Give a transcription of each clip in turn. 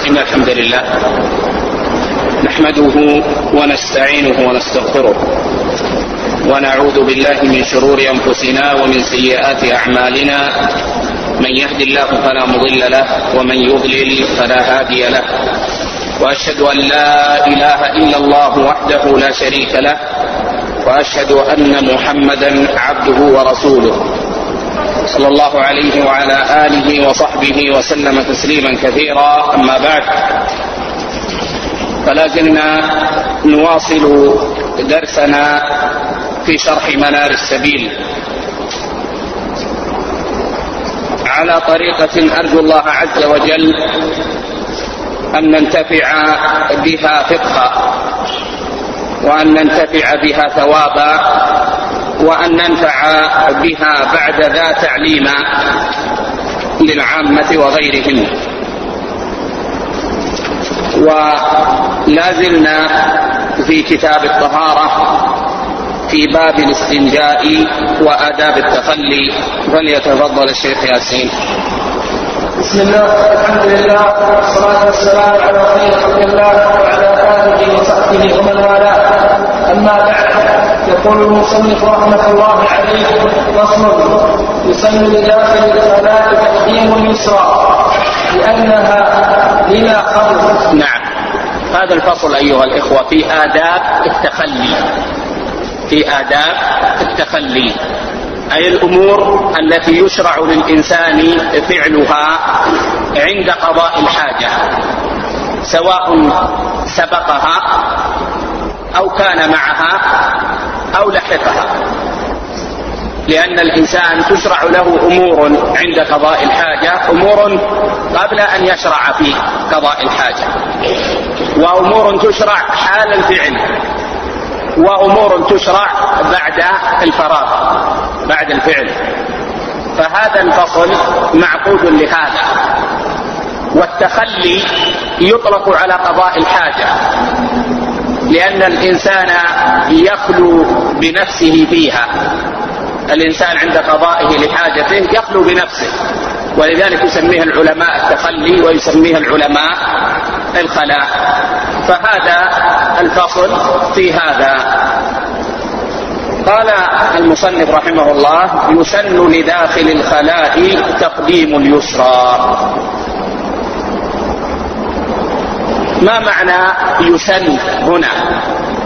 إن الحمد لله نحمده ونستعينه ونستغفره ونعوذ بالله من شرور أنفسنا ومن سيئات أعمالنا. من يهد الله فلا مضل له ومن يضلل فلا هادي له، وأشهد أن لا إله إلا الله وحده لا شريك له، وأشهد أن محمدا عبده ورسوله صلى الله عليه وعلى آله وصحبه وسلم تسليما كثيرا. أما بعد، فلا زلنا نواصل درسنا في شرح منار السبيل على طريقة أرجو الله عز وجل أن ننتفع بها فقها، وأن ننتفع بها ثوابا، وأن ننفع بها بعد ذا تعليما للعامة وغيرهم. ولا زلنا في كتاب الطهارة في باب الاستنجاء وآداب التخلي، فليتفضل الشيخ ياسين. بسم الله، الحمد لله، والصلاة والسلام على خير خلق الله وعلى آله وصحبه ومن والاه. أما بعد، يقول المصنف رحمة الله عليه: فصل: يسن لداخل الخلاء تقديم اليسرى لأنها بلا خلق. نعم، هذا الفصل أيها الإخوة في آداب التخلي، في آداب التخلي، أي الأمور التي يشرع للإنسان فعلها عند قضاء الحاجة، سواء سبقها أو كان معها أو لحقها، لأن الإنسان تشرع له أمور عند قضاء الحاجة، أمور قبل أن يشرع في قضاء الحاجة، وأمور تشرع حال الفعل، وأمور تشرع بعد الفراغ بعد الفعل. فهذا الفصل معقود لهذا. والتخلي يطلق على قضاء الحاجة، لأن الإنسان يخلو بنفسه فيها، الإنسان عند قضائه لحاجته يخلو بنفسه، ولذلك يسميها العلماء التخلي ويسميها العلماء الخلاء. فهذا الفصل في هذا. قال المصنف رحمه الله: يسن لداخل الخلاء تقديم اليسرى. ما معنى يسن هنا؟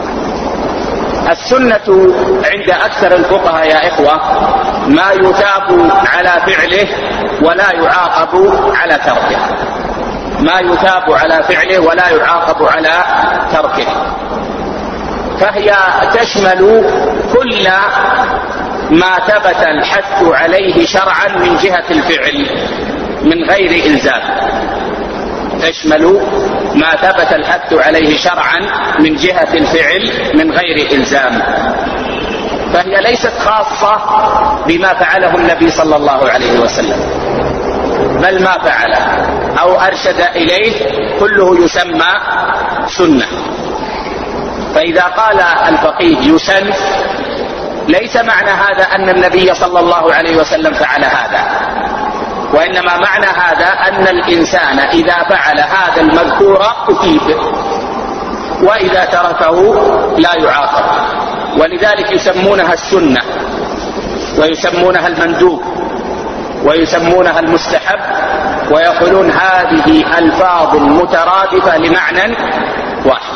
السنة عند أكثر الفقهاء يا إخوة ما يثاب على فعله ولا يعاقب على تركه، ما يثاب على فعله ولا يعاقب على تركه، فهي تشمل كل ما ثبت الحث عليه شرعا من جهة الفعل من غير إلزام، تشمل ما ثبت الحث عليه شرعا من جهة الفعل من غير إلزام، فهي ليست خاصة بما فعله النبي صلى الله عليه وسلم، بل ما فعله أو أرشد إليه كله يسمى سنة. فإذا قال الفقيه يسن، ليس معنى هذا أن النبي صلى الله عليه وسلم فعل هذا، وإنما معنى هذا أن الإنسان إذا فعل هذا المذكور أثيب، وإذا تركه لا يعاقب. ولذلك يسمونها السنة، ويسمونها المندوب، ويسمونها المستحب، ويقولون هذه ألفاظ مترادفة لمعنى واحد.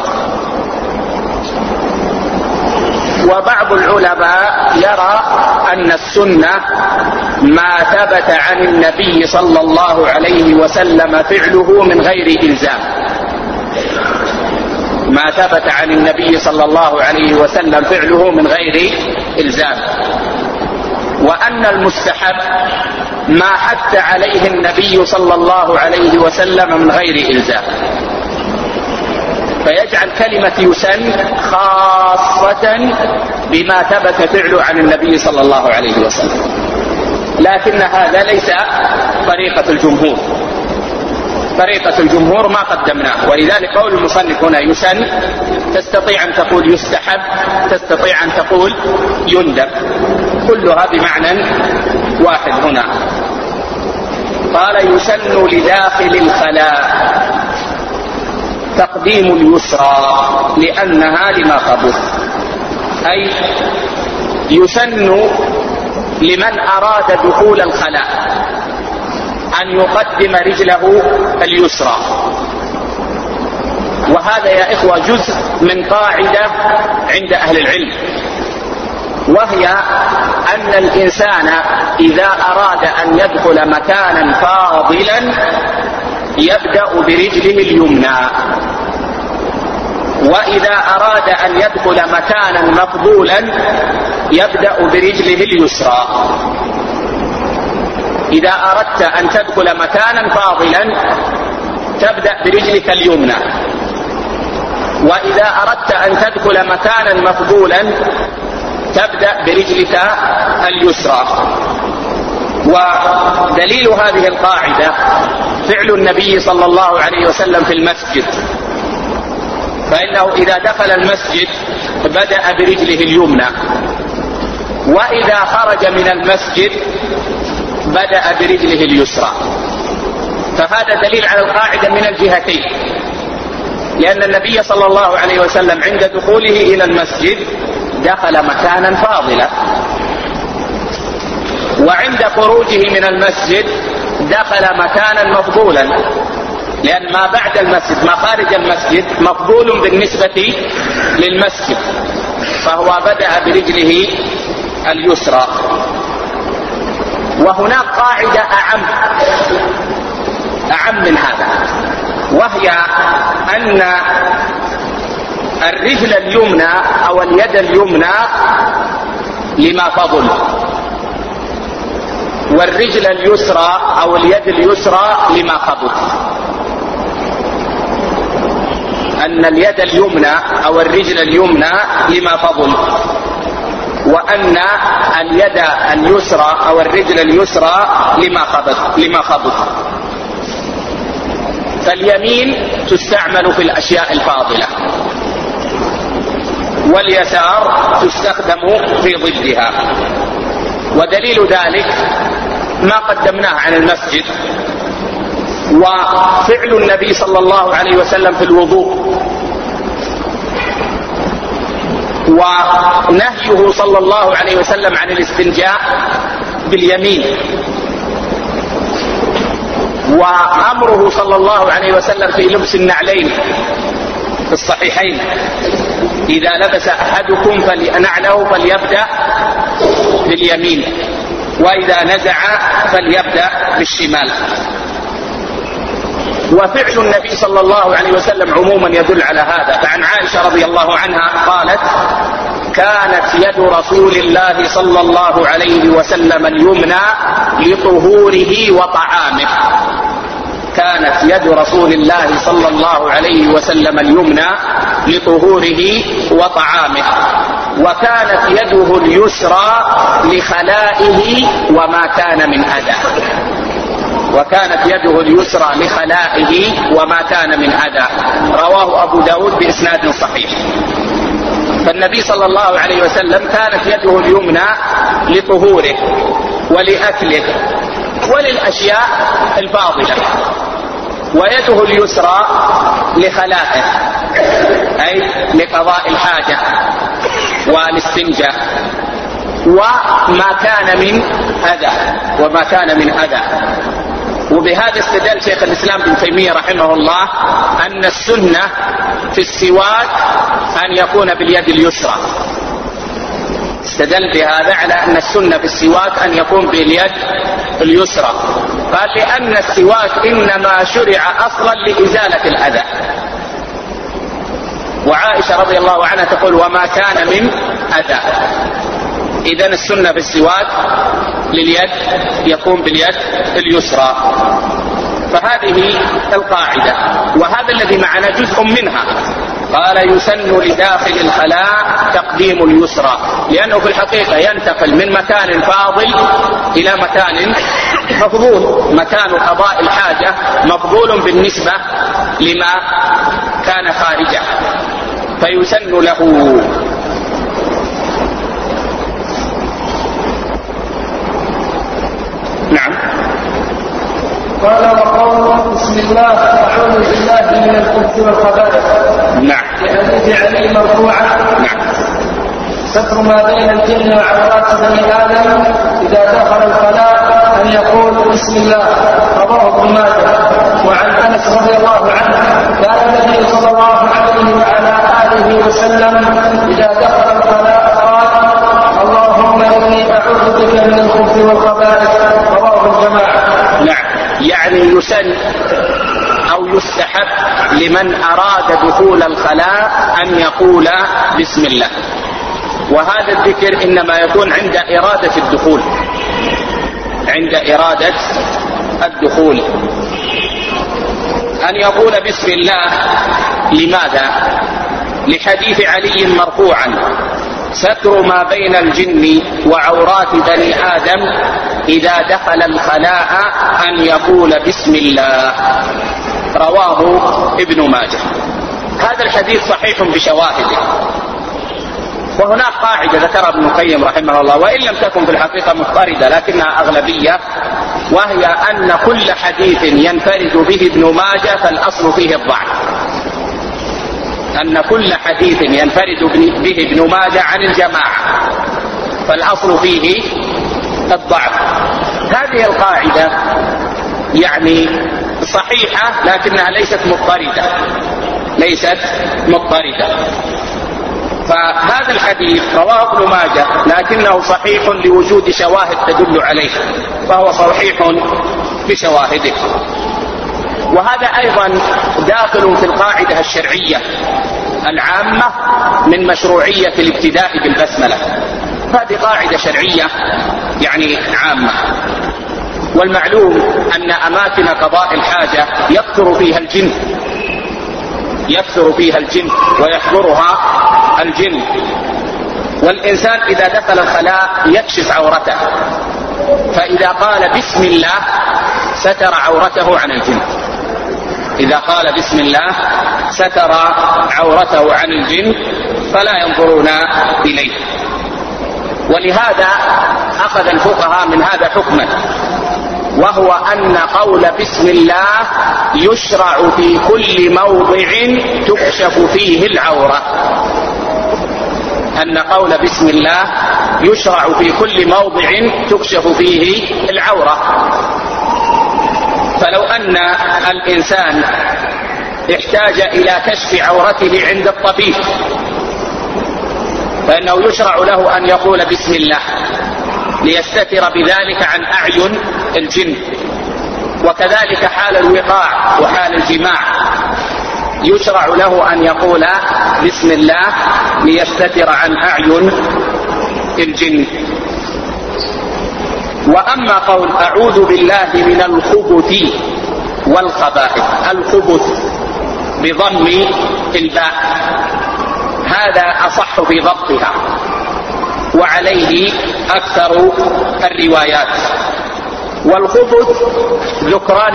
وبعض العلماء يرى أن السنة ما ثبت عن النبي صلى الله عليه وسلم فعله من غير إلزام، ما ثبت عن النبي صلى الله عليه وسلم فعله من غير إلزام. وأن المستحب ما حث عليه النبي صلى الله عليه وسلم من غير إلزام، فيجعل كلمة يسن خاصة بما ثبت فعله عن النبي صلى الله عليه وسلم، لكن هذا ليس طريقة الجمهور. طريقة الجمهور ما قدمناه، ولذلك قول المصنف هنا يسن، تستطيع أن تقول يستحب، تستطيع أن تقول يندب، كلها بمعنى واحد هنا. قال يسن لداخل الخلاء، تقديم اليسرى لأنها لما قبل، أي يسن لمن أراد دخول الخلاء أن يقدم رجله اليسرى. وهذا يا إخوة جزء من قاعدة عند أهل العلم، وهي أن الإنسان إذا أراد أن يدخل مكانا فاضلا يبدأ برجله اليمنى، وإذا أراد أن يدخل مكانا مفضولا يبدأ برجله اليسرى. إذا أردت أن تدخل مكانا فاضلا تبدأ برجلك اليمنى، وإذا أردت أن تدخل مكانا مفضولا تبدأ برجلك اليسرى. ودليل هذه القاعدة فعل النبي صلى الله عليه وسلم في المسجد، فإنه إذا دخل المسجد بدأ برجله اليمنى، وإذا خرج من المسجد بدأ برجله اليسرى. فهذا دليل على القاعدة من الجهتين، لأن النبي صلى الله عليه وسلم عند دخوله إلى المسجد دخل مكانا فاضلا، وعند خروجه من المسجد دخل مكانا مفضولا، لأن ما بعد المسجد ما خارج المسجد مفضول بالنسبة للمسجد، فهو بدأ برجله اليسرى. وهناك قاعدة أعم من هذا، وهي أن الرجل اليمنى أو اليد اليمنى لما فضل، والرجل اليسرى أو اليد اليسرى لما خبث. أن اليد اليمنى أو الرجل اليمنى لما فضل، وأن اليد اليسرى أو الرجل اليسرى لما خبث. فاليمين تستعمل في الأشياء الفاضلة، واليسار تستخدم في ضدها. ودليل ذلك ما قدمناه عن المسجد، وفعل النبي صلى الله عليه وسلم في الوضوء، ونهيه صلى الله عليه وسلم عن الاستنجاء باليمين، وأمره صلى الله عليه وسلم في لبس النعلين في الصحيحين: إذا لبس أحدكم نعله فليبدأ باليمين، وإذا نزع فليبدأ بالشمال. وفعل النبي صلى الله عليه وسلم عموما يدل على هذا. فعن عائشة رضي الله عنها قالت: كانت يد رسول الله صلى الله عليه وسلم اليمنى لطهوره وطعامه. كانت يد رسول الله صلى الله عليه وسلم اليمنى لطهوره وطعامه، وكانت يده اليسرى لخلائه وما كان من أذى. وكانت يده اليسرى لخلائه وما كان من أذى. رواه أبو داود بإسناد صحيح. فالنبي صلى الله عليه وسلم كانت يده اليمنى لطهوره ولأكله وللأشياء الفاضلة، ويده اليسرى لخلائه، أي لقضاء الحاجة والاستنجاء وما كان من أذى. وبهذا استدل شيخ الإسلام ابن تيمية رحمه الله أن السنة في السواك أن يكون باليد اليسرى. استدل بهذا على أن السنة في السواك أن يكون باليد اليسرى، قال: لأن السواك إنما شرع أصلا لإزالة الأذى. وعائشة رضي الله عنها تقول: وما كان من أذى. إذن السنة في السواك لليد يكون باليد اليسرى. فهذه القاعدة، وهذا الذي معنا جزء منها. قال: يسن لداخل الخلاء تقديم اليسرى، لأنه في الحقيقة ينتقل من مكان فاضل إلى مكان مفضول. مكان قضاء الحاجة مفضول بالنسبة لما كان خارجه، فيسن له. نعم. قال وقول بسم الله أعوذ بالله من الخبث والخبائث. نعم. لحديث علي مرفوعا. نعم. ستر ما بين الجن وعورات بني آدم إذا دخل الخلاء أن يقول بسم الله. رواه ابن ماجه. وعن أنس رضي الله عنه كان النبي صلى الله عليه وعلى آله وسلم إذا دخل الخلاء قال اللهم إني أعوذ بك من الخبث والخبائث. رواه الجماعة. نعم. يعني يسن أو يستحب لمن أراد دخول الخلاء أن يقول بسم الله، وهذا الذكر إنما يكون عند إرادة الدخول، عند إرادة الدخول أن يقول بسم الله. لماذا؟ لحديث علي مرفوعا ستر ما بين الجن وعورات بني آدم إذا دخل الخلاء أن يقول بسم الله. رواه ابن ماجه. هذا الحديث صحيح بشواهده. وهناك قاعدة ذكرها ابن القيم رحمه الله وإن لم تكن في الحقيقة مضطردة لكنها أغلبية، وهي أن كل حديث ينفرد به ابن ماجه فالأصل فيه الضعف. أن كل حديث ينفرد به ابن ماجه عن الجماعة فالأصل فيه الضعف. هذه القاعدة يعني صحيحة لكنها ليست مضطردة. فهذا الحديث رواه ابن ماجه لكنه صحيح لوجود شواهد تدل عليه، فهو صحيح بشواهده. وهذا أيضا داخل في القاعدة الشرعية العامة من مشروعية الابتداء بالبسملة. هذه قاعدة شرعية يعني عامة. والمعلوم أن أماكن قضاء الحاجة يكثر فيها الجن ويحضرها الجن، والإنسان إذا دخل الخلاء يكشف عورته، فإذا قال بسم الله ستر عورته عن الجن. إذا قال بسم الله ستر عورته عن الجن فلا ينظرون إليه. ولهذا أخذ الفقهاء من هذا حكما، وهو أن قول بسم الله يشرع في كل موضع تكشف فيه العورة. أن قول بسم الله يشرع في كل موضع تكشف فيه العورة. فلو أن الإنسان احتاج إلى كشف عورته عند الطبيب فإنه يشرع له أن يقول بسم الله ليستتر بذلك عن أعين الجن. وكذلك حال الوقاع وحال الجماع يشرع له أن يقول بسم الله ليستتر عن أعين الجن. وأما قول أعوذ بالله من الخبث والخبائث، الخبث بضم الباء هذا أصح في ضبطها وعليه أكثر الروايات. والخبث ذكران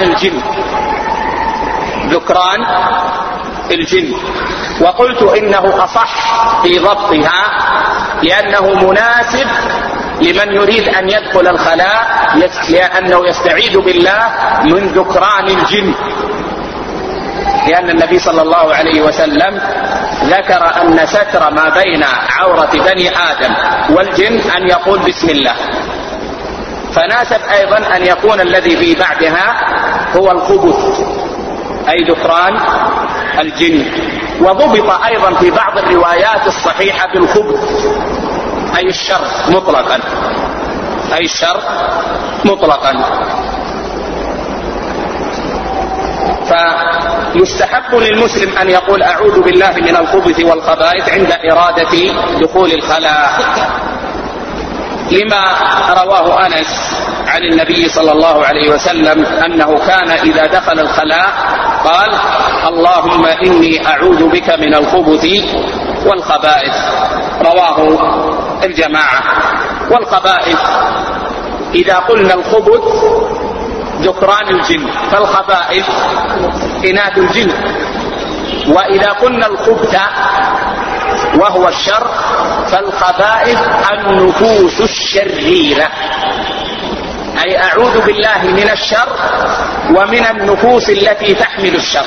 الجن، وقلت إنه أصح في ضبطها لأنه مناسب لمن يريد أن يدخل الخلاء، لأنه يستعيذ بالله من ذكران الجن، لأن النبي صلى الله عليه وسلم ذكر أن ستر ما بين عورة بني آدم والجن أن يقول بسم الله، فناسب أيضا أن يكون الذي في بعدها هو الخبث أي ذكران الجن. وضبط أيضا في بعض الروايات الصحيحة بالخبث أي الشر مطلقا. فيستحب للمسلم أن يقول أعوذ بالله من الخبث والخبائث عند إرادة دخول الخلاء، لما رواه أنس عن النبي صلى الله عليه وسلم أنه كان إذا دخل الخلاء قال اللهم إني أعوذ بك من الخبث والخبائث. رواه الجماعة. والخبائث إذا قلنا الخبث ذكران الجن فالخبائث إناث الجن، وإذا قلنا الخبث وهو الشر فالخبائث النفوس الشريرة. أي أعوذ بالله من الشر ومن النفوس التي تحمل الشر.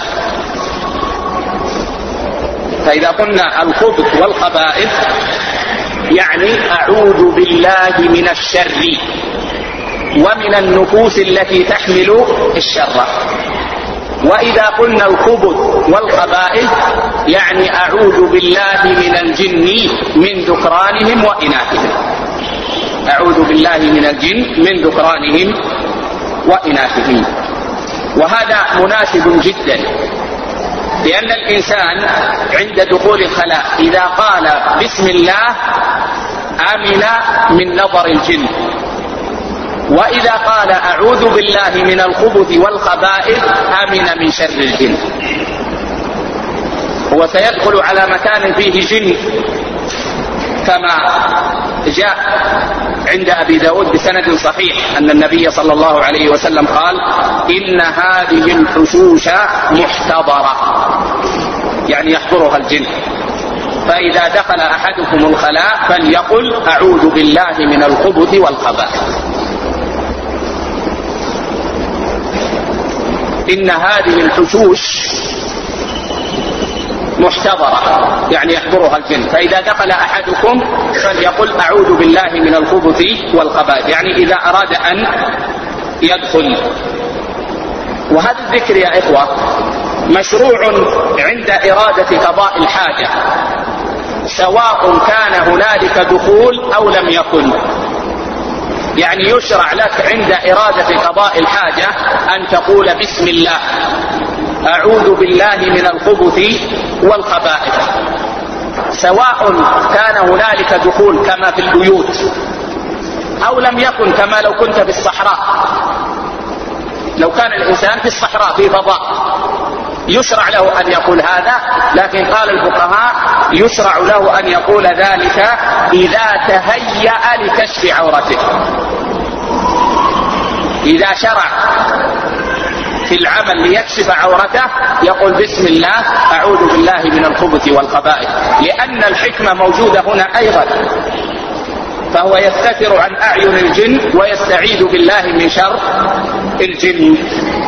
فإذا قلنا الخبث والخبائث يعني أعوذ بالله من الشر ومن النفوس التي تحمل الشر. وإذا قلنا الخبث والخبائث يعني أعوذ بالله من الجن من ذكرانهم وإناثهم. أعوذ بالله من الجن من ذكرانهم وإناثهم. وهذا مناسب جدا، لأن الإنسان عند دخول الخلاء إذا قال بسم الله أمن من نظر الجن، وإذا قال أعوذ بالله من الخبث والخبائث أمن من شر الجن. هو سيدخل على مكان فيه جن، كما جاء عند أبي داود بسند صحيح أن النبي صلى الله عليه وسلم قال إن هذه الحشوش محتضرة، يعني يحضرها الجن، فإذا دخل أحدكم الخلاء فليقل أعوذ بالله من الخبث والخبائث. إن هذه الحشوش محتضرة يعني يحضرها الجن، فإذا دخل أحدكم فليقل أعوذ بالله من الخبث والخبائث، يعني إذا أراد أن يدخل. وهذا الذكر يا إخوة مشروع عند إرادة قضاء الحاجة، سواء كان هنالك دخول أو لم يكن. يعني يشرع لك عند إرادة قضاء الحاجة أن تقول بسم الله أعوذ بالله من الخبث والخبائث، سواء كان هنالك دخول كما في البيوت أو لم يكن، كما لو كنت في الصحراء. لو كان الإنسان في الصحراء في فضاء يشرع له أن يقول هذا، لكن قال الفقهاء يشرع له أن يقول ذلك إذا تهيأ لكشف عورته. إذا شرع في العمل ليكشف عورته يقول بسم الله أعوذ بالله من الخبث والخبائث، لأن الحكمة موجودة هنا أيضا، فهو يستتر عن أعين الجن ويستعيذ بالله من شر الجن.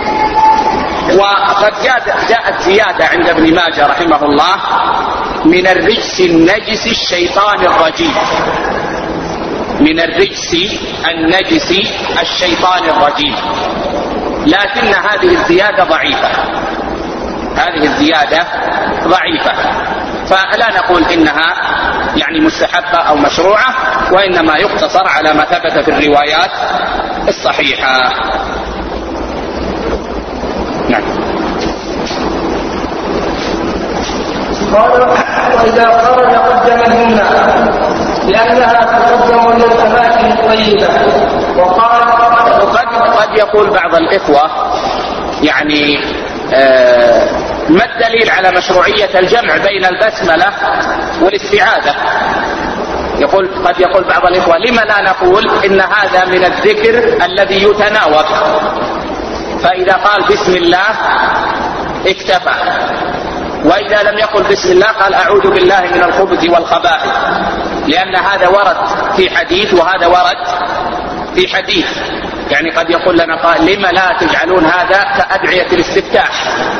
وقد جاءت زيادة عند ابن ماجه رحمه الله من الرجس النجس الشيطان الرجيم، من الرجس النجس الشيطان الرجيم، لكن هذه الزيادة ضعيفة، هذه الزيادة ضعيفة، فلا نقول إنها يعني مستحبة أو مشروعة، وإنما يقتصر على ما ثبت في الروايات الصحيحة. نعم. قال وإذا خرج قدمهن لأنها تقدم للأماكن الطيبة. وقال قد يقول بعض الإخوة يعني ما الدليل على مشروعية الجمع بين البسملة والاستعاذة؟ قد يقول بعض الإخوة لما لا نقول إن هذا من الذكر الذي يتناوب، فإذا قال بسم الله اكتفى، وإذا لم يقل بسم الله قال أعوذ بالله من الخبث والخبائث، لأن هذا ورد في حديث وهذا ورد في حديث. يعني قد يقول لنا قال لما لا تجعلون هذا كأدعية الاستفتاح،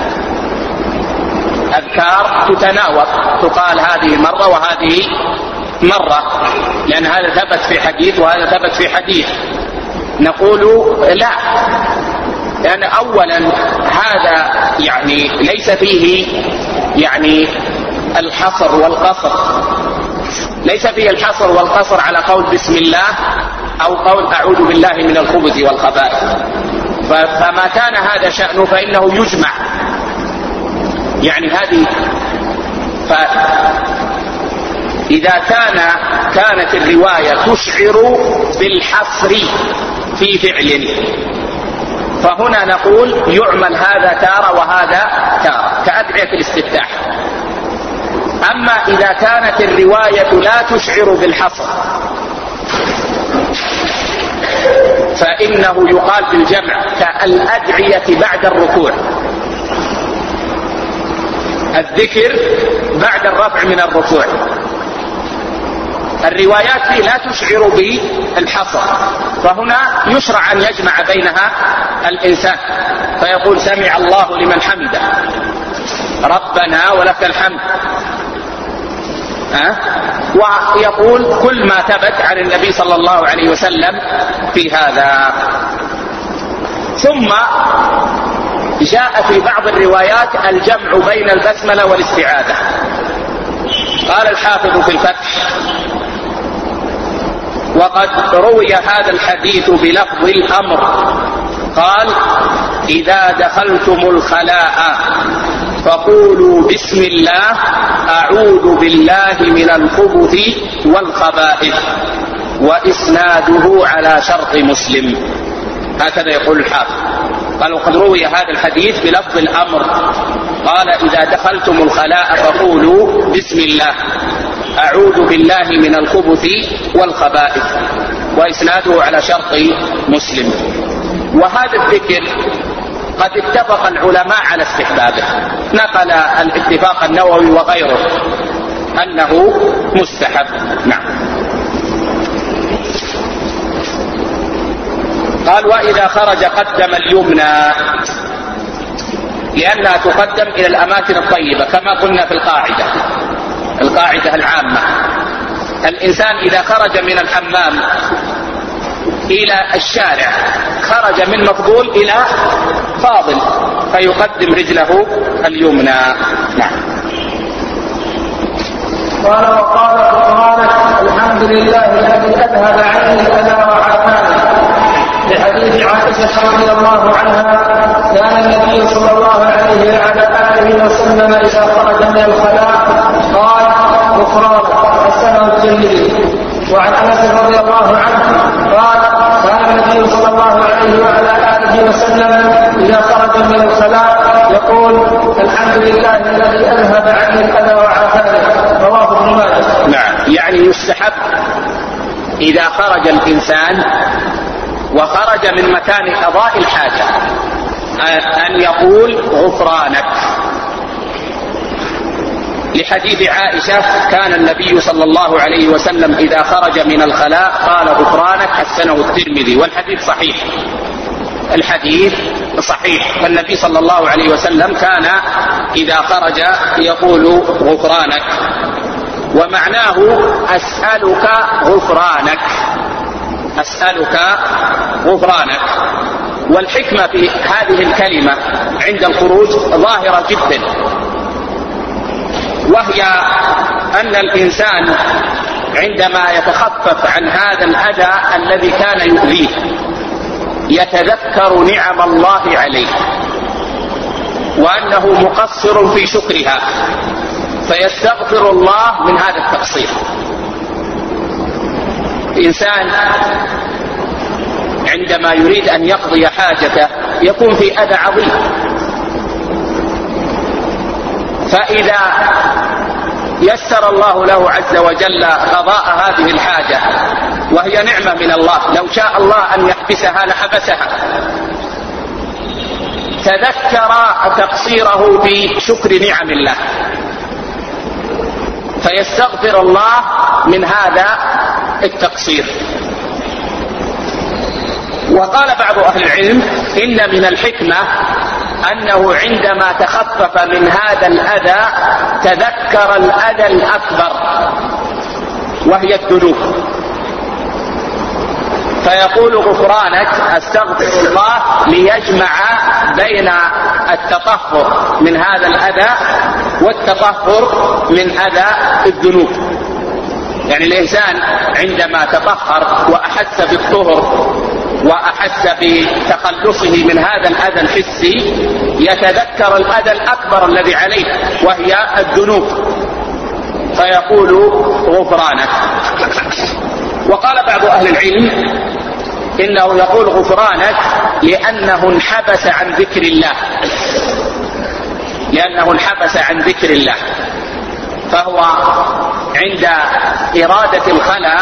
أذكار تتناوب، تقال هذه مرة وهذه مرة، لأن هذا ثبت في حديث وهذا ثبت في حديث. نقول لا، لأن أولا هذا يعني ليس فيه يعني الحصر والقصر، ليس فيه الحصر والقصر على قول بسم الله أو قول أعوذ بالله من الخبث والخبائث، فما كان هذا شأنه فإنه يجمع. يعني هذه إذا كانت الرواية تشعر بالحصر في فعل، فهنا نقول يعمل هذا تارة وهذا تارة كأدعية الاستفتاح. أما إذا كانت الرواية لا تشعر بالحصر فإنه يقال بالجمع كالأدعية بعد الركوع، الذكر بعد الرفع من الركوع. الروايات فيه لا تشعر بالحصر، فهنا يشرع أن يجمع بينها الإنسان فيقول سمع الله لمن حمده ربنا ولك الحمد، ويقول كل ما ثبت عن النبي صلى الله عليه وسلم في هذا. ثم جاء في بعض الروايات الجمع بين البسملة والاستعاذة. قال الحافظ في الفتح: وقد روي هذا الحديث بلفظ الأمر، قال: إذا دخلتم الخلاء فقولوا بسم الله أعوذ بالله من الخبث والخبائث، وإسناده على شرط مسلم. هكذا يقول الحافظ. قال: وقد روي هذا الحديث بلفظ الأمر، قال: إذا دخلتم الخلاء فقولوا بسم الله أعوذ بالله من الخبث والخبائث، وإسناده على شرط مسلم. وهذا الذكر قد اتفق العلماء على استحبابه، نقل الاتفاق النووي وغيره أنه مستحب. نعم. قال: وإذا خرج قدم اليمنى، لأنها تقدم إلى الأماكن الطيبة كما قلنا في القاعدة العامة. الإنسان إذا خرج من الحمام إلى الشارع خرج من مفضول إلى فاضل، فيقدم رجله اليمنى. نعم. قال: وقال سبحانه: الحمد لله الذي أذهب عني الأذى وعافاني. لحديث عائشة رضي الله عنها: كان النبي صلى الله عليه وعلى آله وسلم إذا خرج من الخلاء قال: غفرانك، حسنه الترمذي. وعن أنس رضي الله عنه قال: كان النبي صلى الله عليه وعلى آله وسلم إذا خرج من الخلاء يقول: الحمد لله الذي أذهب عني الأذى وعافاني. رواه ابن ماجه. نعم. يعني يستحب إذا خرج الإنسان وخرج من مكان قضاء الحاجة أن يقول غفرانك، لحديث عائشة: كان النبي صلى الله عليه وسلم إذا خرج من الخلاء قال غفرانك، حسنه الترمذي. والحديث صحيح، الحديث صحيح. فالنبي صلى الله عليه وسلم كان إذا خرج يقول غفرانك، ومعناه أسألك غفرانك، أسألك غفرانك. والحكمة في هذه الكلمة عند الخروج ظاهرة جدا، وهي أن الإنسان عندما يتخفف عن هذا الأذى الذي كان يؤذيه يتذكر نعم الله عليه وأنه مقصر في شكرها، فيستغفر الله من هذا التقصير. الإنسان عندما يريد أن يقضي حاجته يكون في أذى عظيم، فإذا يسر الله له عز وجل قضاء هذه الحاجة وهي نعمة من الله، لو شاء الله أن يحبسها لحبسها، تذكر تقصيره بشكر نعم الله فيستغفر الله من هذا التقصير. وقال بعض أهل العلم: إن من الحكمة أنه عندما تخفف من هذا الأذى تذكر الأذى الأكبر وهي الذنوب، فيقول غفرانك، أستغفر الله، ليجمع بين التطهر من هذا الأذى والتطهر من أذى الذنوب. يعني الإنسان عندما تطهر وأحس بالطهر وأحس بتخلصه من هذا الأذى الحسي يتذكر الأذى الأكبر الذي عليه وهي الذنوب، فيقول غفرانك. وقال بعض أهل العلم إنه يقول غفرانك لأنه انحبس عن ذكر الله، لأنه انحبس عن ذكر الله، فهو عند إرادة الخلاء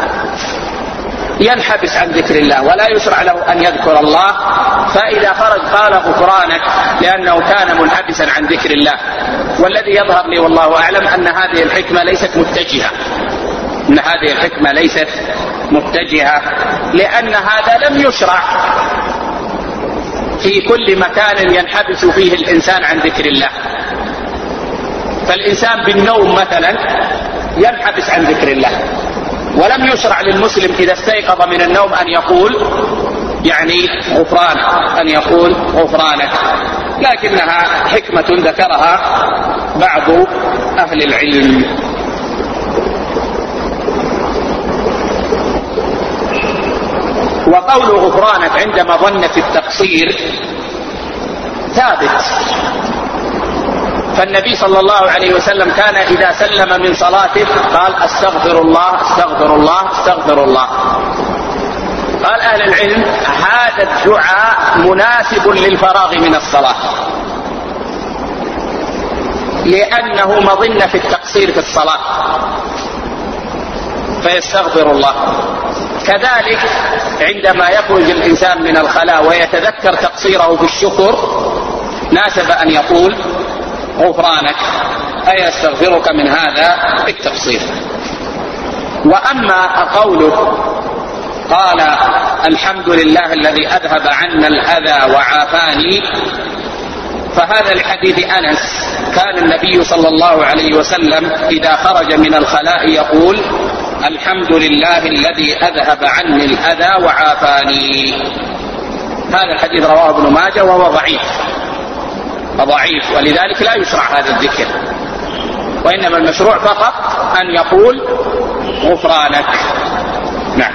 ينحبس عن ذكر الله ولا يشرع له أن يذكر الله، فإذا خرج قال غفرانك لأنه كان منحبسا عن ذكر الله. والذي يظهر لي والله أعلم أن هذه الحكمة ليست متجهة، أن هذه الحكمة ليست متجهة، لأن هذا لم يشرع في كل مكان ينحبس فيه الإنسان عن ذكر الله. فالإنسان بالنوم مثلا ينحبس عن ذكر الله، ولم يشرع للمسلم إذا استيقظ من النوم أن يقول يعني غفرانك، أن يقول غفرانك، لكنها حكمة ذكرها بعض أهل العلم. وقول غفرانك عند مظنة التقصير ثابت، فالنبي صلى الله عليه وسلم كان إذا سلم من صلاته قال استغفر الله استغفر الله استغفر الله. قال أهل العلم هذا الدعاء مناسب للفراغ من الصلاة، لأنه مظنة في التقصير في الصلاة فيستغفر الله. كذلك عندما يخرج الإنسان من الخلاء ويتذكر تقصيره في الشكر ناسب أن يقول غفرانك، أي أستغفرك من هذا التقصير. وأما قوله قال الحمد لله الذي أذهب عنا الأذى وعافاني، فهذا لحديث أنس كان النبي صلى الله عليه وسلم إذا خرج من الخلاء يقول الحمد لله الذي أذهب عني الأذى وعافاني. هذا الحديث رواه ابن ماجه وهو ضعيف، ولذلك لا يشرع هذا الذكر، وإنما المشروع فقط أن يقول غفرانك. نعم.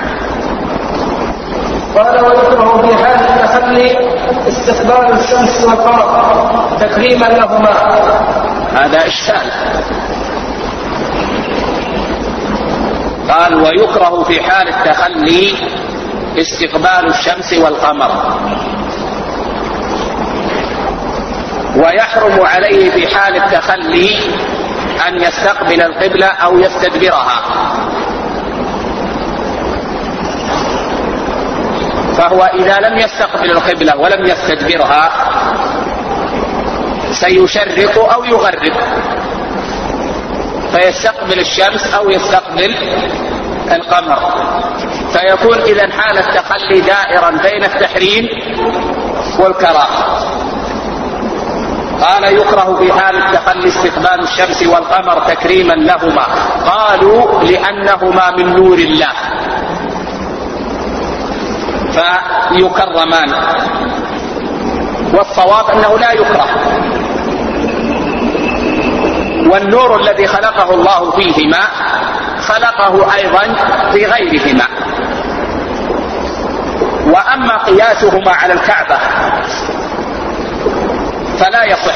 قال ويكره في حال التخلي استقبال الشمس والقمر تكريما لهما. هذا إشكال. قال ويكره في حال التخلي استقبال الشمس والقمر، ويحرم عليه في حال التخلي أن يستقبل القبلة أو يستدبرها. فهو إذا لم يستقبل القبلة ولم يستدبرها سيشرق أو يغرب، فيستقبل الشمس أو يستقبل القمر، فيكون إذن حال التخلي دائرا بين التحريم والكراهة. قال يكره في حال التخلي استقبال الشمس والقمر تكريما لهما، قالوا لأنهما من نور الله فيكرمان، والصواب أنه لا يكره، والنور الذي خلقه الله فيهما خلقه أيضا في غيرهما. وأما قياسهما على الكعبة فلا يصح.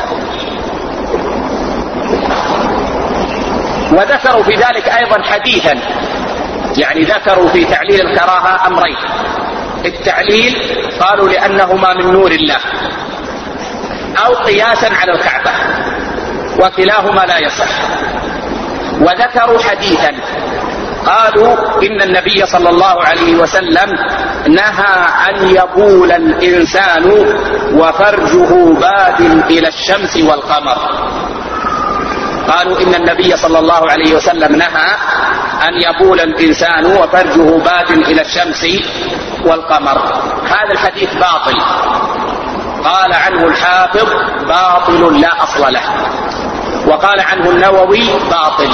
وذكروا في ذلك أيضا حديثا، يعني ذكروا في تعليل الكراهة أمرين. التعليل قالوا لأنهما من نور الله، أو قياسا على الكعبة، وكلاهما لا يصح. وذكروا حديثا قالوا إن النبي صلى الله عليه وسلم نهى أن يبول الإنسان وفرجه باد إلى الشمس والقمر. قالوا إن النبي صلى الله عليه وسلم نهى أن يبول الإنسان وفرجه باد إلى الشمس والقمر. هذا الحديث باطل، قال عنه الحافظ باطل لا أصل له، وقال عنه النووي باطل،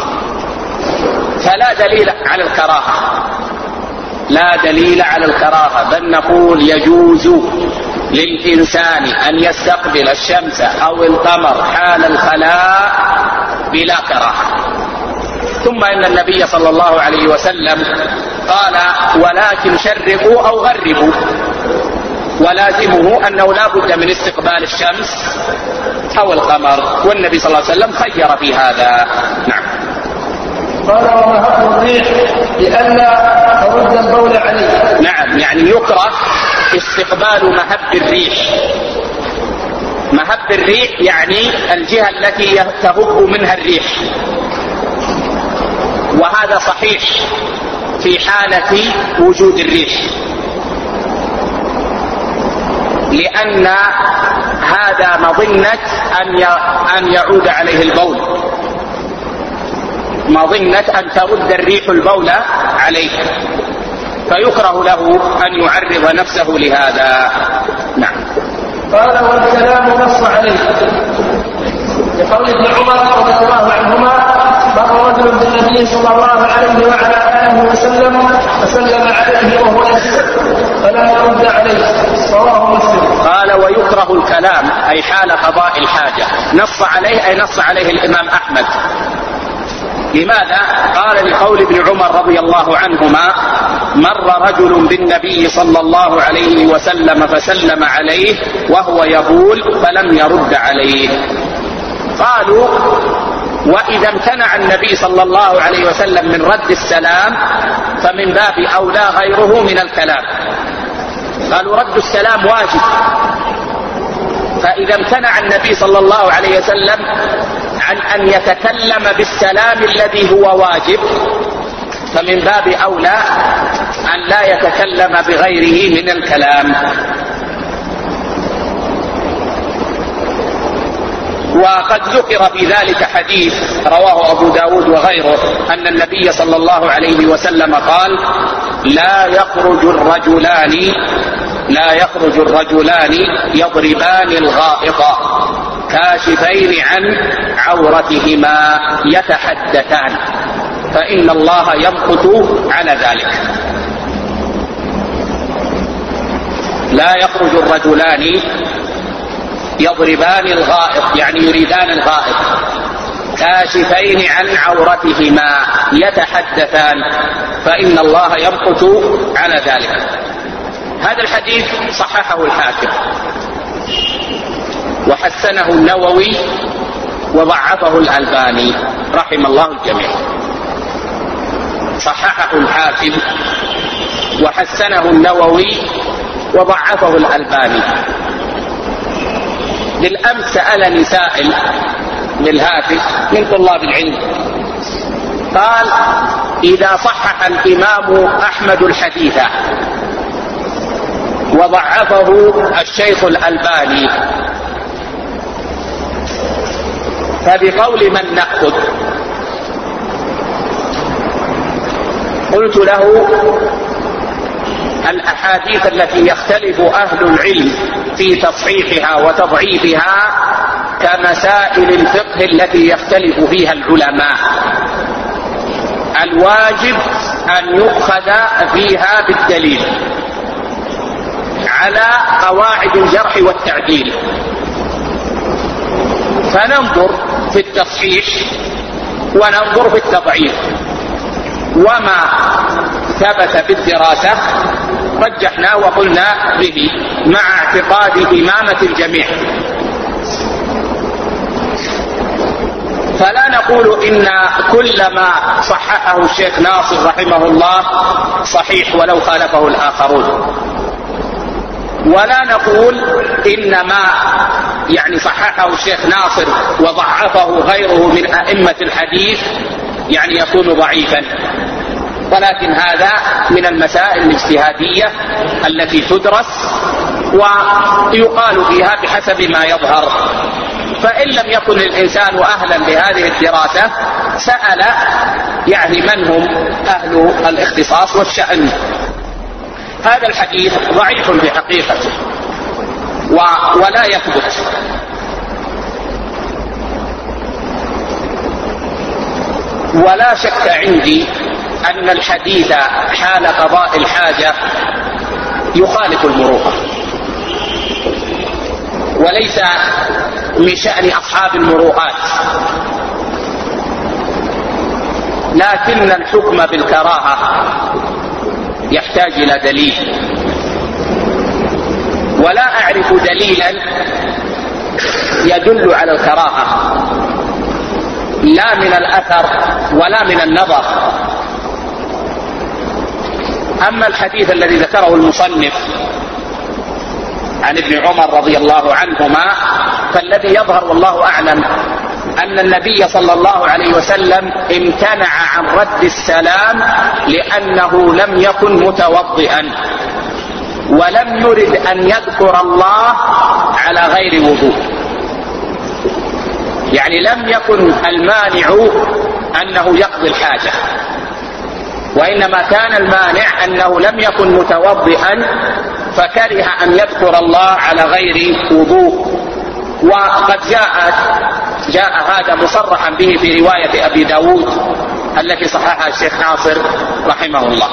فلا دليل على الكراهة، لا دليل على الكراهة، بل نقول يجوز للإنسان أن يستقبل الشمس أو القمر حال الخلاء بلا كراهة. ثم إن النبي صلى الله عليه وسلم قال ولكن شرقوا أو غربوا، ولازمه أنه لا بد من استقبال الشمس أو القمر، والنبي صلى الله عليه وسلم خير في هذا. نعم. قال ومهب الريح لئلا ترد البول عليه. نعم، يعني يكره استقبال مهب الريح. مهب الريح يعني الجهة التي تهب منها الريح، وهذا صحيح في حالة وجود الريح، لأن هذا مظنة أن يعود عليه البول، مظنة أن ترد الريح البول عليه، فيكره له أن يعرض نفسه لهذا. نعم. قال والكلام نص عليه لقول ابن عمر رضي الله عنهما مر رجل بالنبي صلى الله عليه وعلى آله وسلم فسلم عليه وهو يسجد فلم يرد عليه، رواه مسلم. قال ويكره الكلام أي حال قضاء الحاجة، نص عليه أي نص عليه الإمام أحمد. لماذا؟ قال لقول ابن عمر رضي الله عنهما مر رجل بالنبي صلى الله عليه وسلم فسلم عليه وهو يبول فلم يرد عليه. قالوا وإذا امتنع النبي صلى الله عليه وسلم من رد السلام فمن باب أولى غيره من الكلام. قالوا رد السلام واجب، فإذا امتنع النبي صلى الله عليه وسلم عن أن يتكلم بالسلام الذي هو واجب فمن باب أولى أن لا يتكلم بغيره من الكلام. وقد ذكر في ذلك حديث رواه أبو داود وغيره أن النبي صلى الله عليه وسلم قال لا يخرج الرجلان يضربان الغائط كاشفين عن عورتهما يتحدثان فإن الله يمقت على ذلك. لا يخرج الرجلان يضربان الغائط يعني يريدان الغائط كاشفين عن عورتهما يتحدثان فإن الله يمقت على ذلك. هذا الحديث صححه الحاكم وحسنه النووي وضعفه الألباني رحم الله الجميع. صححه الحاكم وحسنه النووي وضعفه الألباني. بالأمس سألني سائل بالهاتف من طلاب العلم قال إذا صحح الإمام أحمد الحديث وضعفه الشيخ الألباني فبقول من نأخذ؟ قلت له الأحاديث التي يختلف أهل العلم في تصحيحها وتضعيفها كمسائل الفقه التي يختلف فيها العلماء، الواجب أن يؤخذ فيها بالدليل على قواعد الجرح والتعديل، فننظر في التصحيح وننظر في التضعيف، وما ثبت بالدراسة رجحنا وقلنا به مع اعتقاد إمامة الجميع. فلا نقول إن كل ما صححه الشيخ ناصر رحمه الله صحيح ولو خالفه الآخرون، ولا نقول إن ما يعني صححه الشيخ ناصر وضعفه غيره من أئمة الحديث يعني يكون ضعيفا، ولكن هذا من المسائل الاجتهادية التي تدرس ويقال فيها بحسب ما يظهر. فإن لم يكن الإنسان أهلا لهذه الدراسة سأل يعني من هم أهل الاختصاص والشأن. هذا الحديث ضعيف بحقيقته ولا يثبت، ولا شك عندي أن الحديث حال قضاء الحاجة يخالف المروءة، وليس من شأن أصحاب المروءات، لكن الحكم بالكراهة يحتاج إلى دليل، ولا أعرف دليلا يدل على الكراهة لا من الأثر ولا من النظر. أما الحديث الذي ذكره المصنف عن ابن عمر رضي الله عنهما فالذي يظهر والله أعلم أن النبي صلى الله عليه وسلم امتنع عن رد السلام لأنه لم يكن متوضئا ولم يرد أن يذكر الله على غير وضوء، يعني لم يكن المانع أنه يقضي الحاجة، وإنما كان المانع أنه لم يكن متوضئا فكره أن يذكر الله على غير وضوء. وقد جاء هذا مصرحا به في رواية أبي داود التي صححها الشيخ ناصر رحمه الله.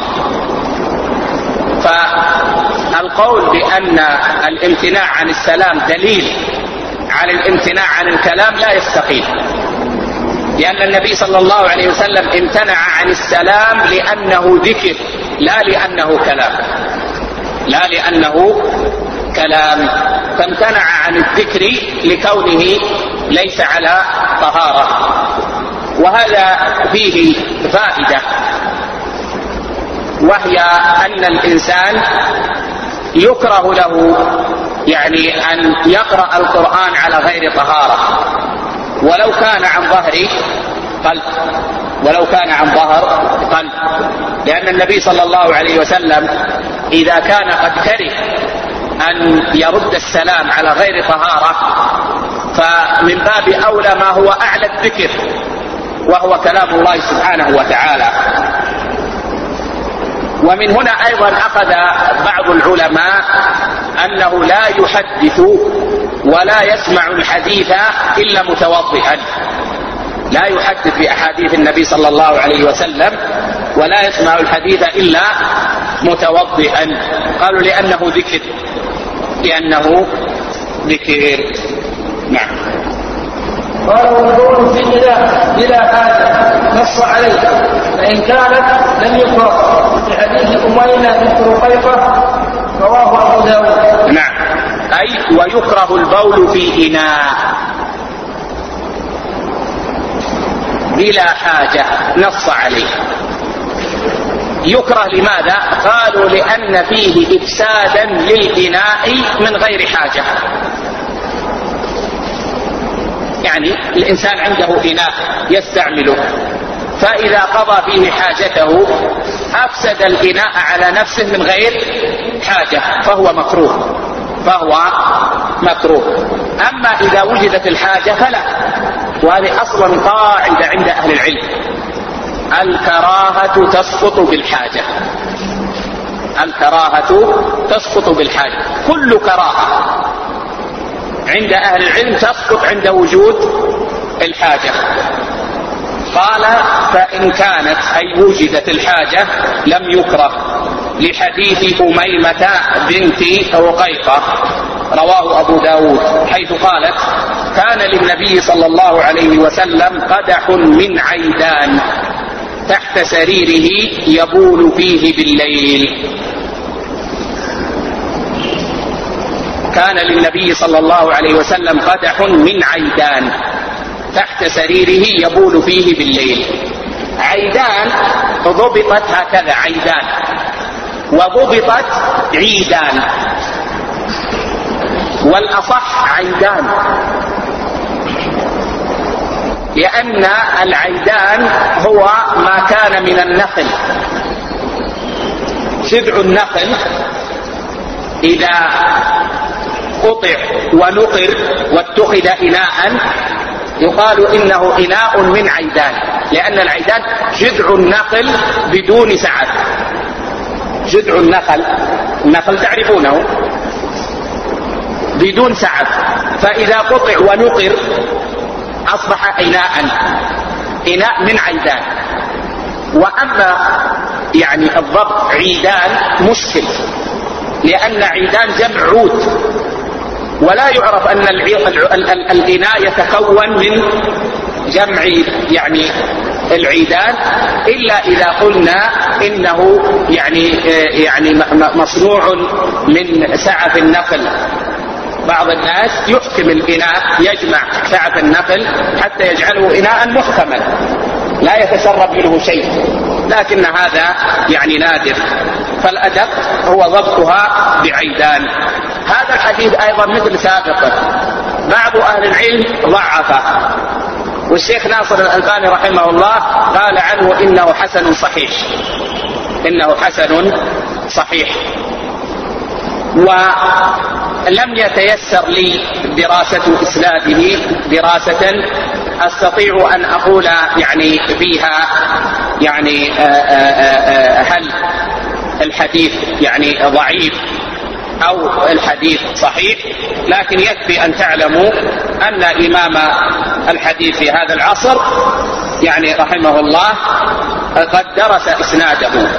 فالقول بأن الامتناع عن السلام دليل على الامتناع عن الكلام لا يستقيم، لأن النبي صلى الله عليه وسلم امتنع عن السلام لأنه ذكر لا لأنه كلام، فامتنع عن الذكر لكونه ليس على طهارة. وهذا فيه فائدة، وهي أن الإنسان يكره له يعني أن يقرأ القرآن على غير طهارة ولو كان عن ظهر قلب، لأن النبي صلى الله عليه وسلم إذا كان قد كره أن يرد السلام على غير طهارة فمن باب أولى ما هو أعلى الذكر وهو كلام الله سبحانه وتعالى. ومن هنا أيضا أخذ بعض العلماء أنه لا يحدث ولا يسمع الحديث إلا متوضئا، لا يحدث بأحاديث النبي صلى الله عليه وسلم ولا يسمع الحديث إلا متوضئا. قالوا لأنه ذكر. نعم. قالوا البول في الإناء بلا حاجة نص عليه، فإن كانت لم يكره في حديث أمينة بنت رقيقة رواه أبو داود. نعم، أي ويكره البول في إناء بلا حاجة نص عليه. يكره لماذا؟ قالوا لأن فيه إفسادا للإناء من غير حاجة. يعني الإنسان عنده إناء يستعمله، فإذا قضى فيه حاجته أفسد الإناء على نفسه من غير حاجة فهو مكروه. أما إذا وجدت الحاجة فلا، وهذه أصلا قاعدة عند أهل العلم، الكراهة تسقط بالحاجة. كل كراهة عند أهل العلم تسقط عند وجود الحاجة. قال فإن كانت أي وجدت الحاجة لم يكره، لحديث أميمة بنت رقيقة رواه أبو داود حيث قالت كان للنبي صلى الله عليه وسلم قدح من عيدان تحت سريره يبول فيه بالليل. كان للنبي صلى الله عليه وسلم قدح من عيدان تحت سريره يبول فيه بالليل. عيدان ضبطت هكذا عيدان، وضبطت عيدان، والأصح عيدان، لأن العيدان هو ما كان من النخل. جذع النخل إذا قطع ونقر واتخذ إناء يقال إنه إناء من عيدان، لأن العيدان جذع النخل بدون سعد. جذع النخل تعرفونه بدون سعد، فإذا قطع ونقر أصبح إناء من عيدان. وأما يعني الضبط عيدان مشكل، لأن عيدان جمع عود، ولا يعرف أن الإناء يتكون من جمع يعني العيدان إلا إذا قلنا إنه يعني مصنوع من سعف النخل. بعض الناس يحكم الإناء، يجمع سعف النخل حتى يجعله إناء محكما لا يتسرب منه شيء، لكن هذا يعني نادر، فالأدق هو ضبطها بعيدان. هذا الحديث أيضا مثل سابقه بعض أهل العلم ضعفه، والشيخ ناصر الألباني رحمه الله قال عنه إنه حسن صحيح. ولم يتيسر لي دراسة إسناده دراسة أستطيع أن أقول يعني فيها يعني هل الحديث يعني ضعيف أو الحديث صحيح، لكن يكفي أن تعلموا أن إمام الحديث في هذا العصر يعني رحمه الله قد درس إسناده،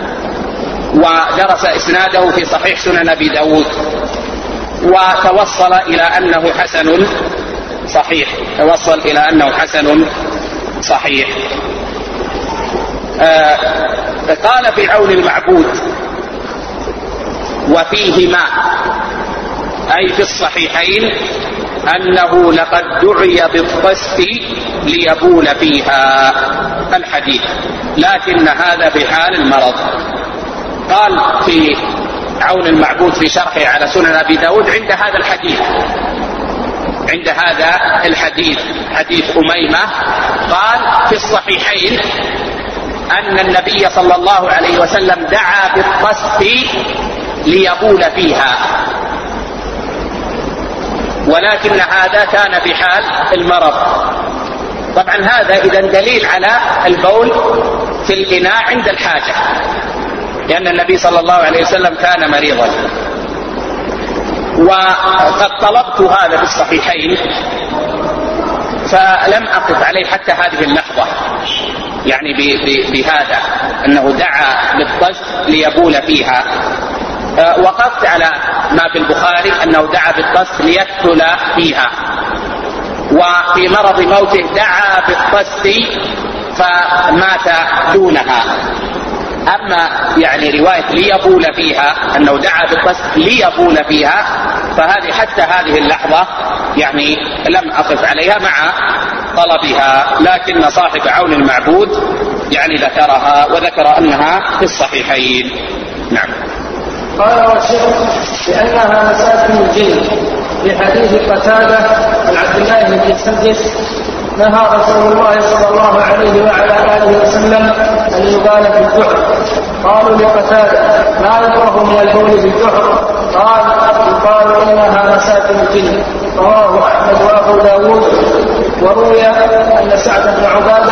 ودرس إسناده في صحيح سنن أبي داود، وتوصل إلى أنه حسن صحيح، توصل إلى أنه حسن صحيح. قال في عون المعبود: وفيهما أي في الصحيحين أنه لقد دعي بالقسط ليبول فيها الحديث، لكن هذا في حال المرض. قال في عون المعبود في شرحه على سنن أبي داود عند هذا الحديث حديث أميمة، قال في الصحيحين أن النبي صلى الله عليه وسلم دعا بالقسط ليبول فيها، ولكن هذا كان في حال المرض. طبعا هذا إذا دليل على البول في الإناء عند الحاجة، لأن النبي صلى الله عليه وسلم كان مريضا. وقد طلبت هذا في الصحيحين فلم أقف عليه حتى هذه اللحظة، يعني بهذا أنه دعا بالقسط ليبول فيها. وقفت على ما في البخاري أنه دعا بالقسط ليقتل فيها، وفي مرض موته دعا بالقسط فمات دونها. أما يعني رواية ليبول فيها أنه دعا بالقسط ليبول فيها، فهذه حتى هذه اللحظة يعني لم أقف عليها مع طلبها، لكن صاحب عون المعبود يعني ذكرها وذكر أنها في الصحيحين. نعم. قال والشرك لأنها مساكن الجن، في حديث قتادة عن عبد الله بن سدس: نهى رسول الله صلى الله عليه وعلى آله وسلم أن يبال في الجحر. قالوا لقتادة: ما يكره من البول في الجحر؟ قال: يقال إنها مساكن الجن. رواه أحمد وأبو داود. وروي أن سعد بن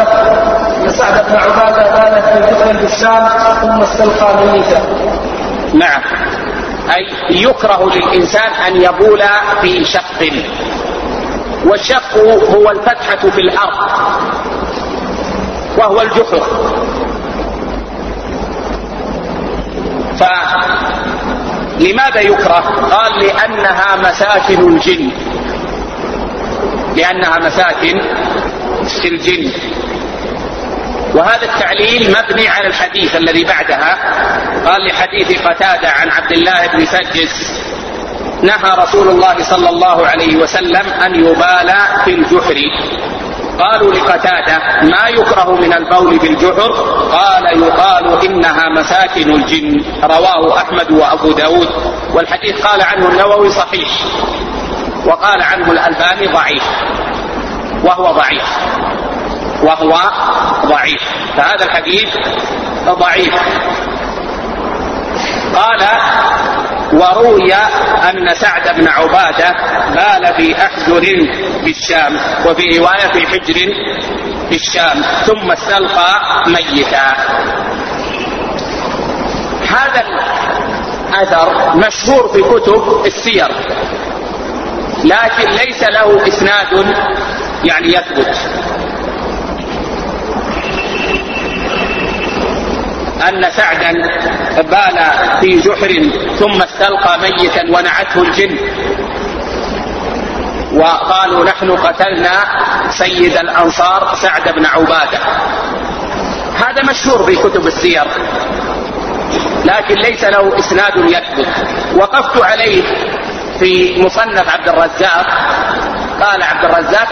عبادة بال في جحر في الشام ثم استلقى ميتا. نعم، أي يكره للإنسان أن يبول في شق، والشق هو الفتحة في الأرض وهو الجحر. فلماذا يكره؟ قال: لأنها مساكن الجن، لأنها مساكن الجن. وهذا التعليل مبني على الحديث الذي بعدها. قال لحديث قتادة عن عبد الله بن سجس: نهى رسول الله صلى الله عليه وسلم أن يبال في الجحر. قالوا لقتادة: ما يكره من البول في الجحر؟ قال: يقال إنها مساكن الجن. رواه أحمد وأبو داود. والحديث قال عنه النووي صحيح، وقال عنه الألباني ضعيف، وهو ضعيف، فهذا الحديث ضعيف. قال: وروي أن سعد بن عبادة بال في أحجر بالشام، وفي رواية في حجر بالشام ثم استلقى ميتا. هذا الأثر مشهور في كتب السير، لكن ليس له إسناد يعني يثبت. أن سعدا بال في جحر ثم استلقى ميتا ونعته الجن، وقالوا: نحن قتلنا سيد الأنصار سعد بن عبادة. هذا مشهور في كتب السير، لكن ليس له إسناد يثبت. وقفت عليه في مصنف عبد الرزاق. قال عبد الرزاق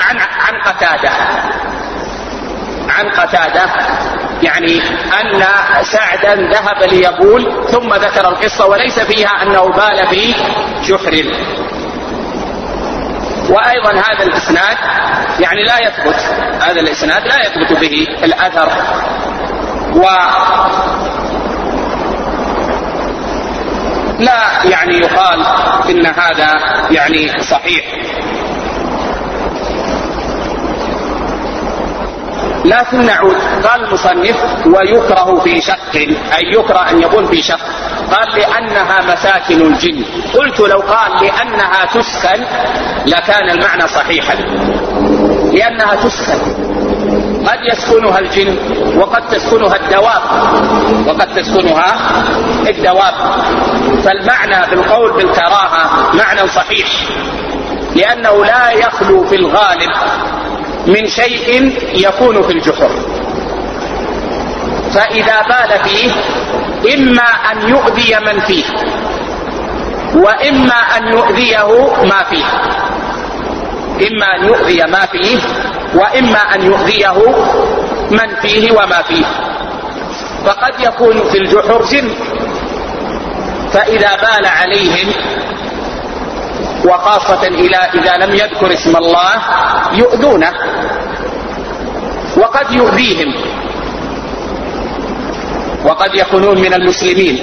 عن قتادة يعني أن سعدا ذهب ليبول ثم ذكر القصة، وليس فيها أنه بال في جحر. وأيضا هذا الإسناد يعني لا يثبت، هذا الإسناد لا يثبت به الأثر. لا يعني يقال إن هذا يعني صحيح. لكن نعود. قال المصنف ويكره في شق، أي يكره أن يكون في شق. قال لأنها مساكن الجن. قلت لو قال لأنها تسكن لكان المعنى صحيحا، لأنها تسكن، قد يسكنها الجن وقد تسكنها الدواب، فالمعنى بالقول بالكراهة معنى صحيح، لأنه لا يخلو في الغالب من شيء يكون في الجحر، فإذا بال فيه إما أن يؤذي من فيه وإما أن يؤذيه ما فيه، إما أن يؤذي ما فيه وإما أن يؤذيه من فيه وما فيه. فقد يكون في الجحر جن، فإذا بال عليهم وخاصة إذا لم يذكر اسم الله يؤذونه، وقد يؤذيهم، وقد يكونون من المسلمين،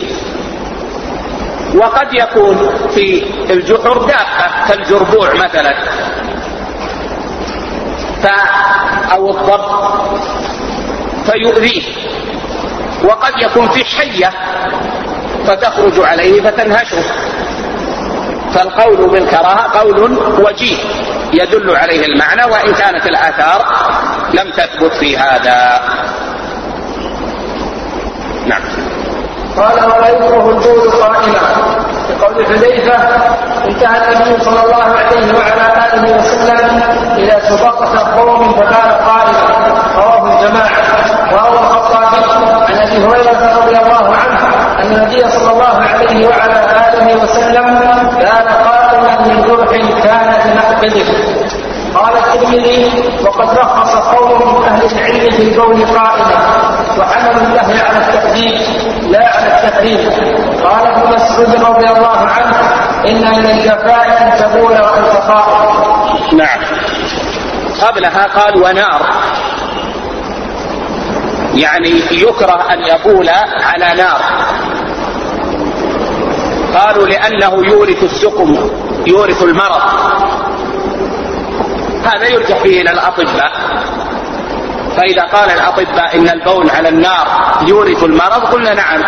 وقد يكون في الجحر دابة كالجربوع مثلا أو الضب فيؤذيه، وقد يكون في حية فتخرج عليه فتنهشه. فالقول بالكراهة قول وجيه يدل عليه المعنى، وإن كانت الآثار لم تثبت في هذا. نعم. قال ولا يكره البول قائما. بقول حذيفة انتهى النبي صلى الله عليه وعلى آله وسلم إلى سباقة قوم فقال قائما، رواه الجماعة. وهو الخطابي عن أبي هريرة رضي الله عنه أن النبي صلى الله عليه وعلى آله وسلم كان قائما من جرح كان بمأخذه. قال الترمذي وقد رخص قوم من أهل العلم في البول قائما، وحملوا الله على التحديد لا على التحريم. قال ابن مسعود رضي الله عنه إن من الجفاء أن تبول وأنت قائم. نعم. قبلها قال ونار، يعني يكره أن يبول على نار. قالوا لأنه يورث السقم، يورث المرض. هذا يرجع فيه إلى الأطباء، فإذا قال الأطباء إن البول على النار يورث المرض قلنا نعم.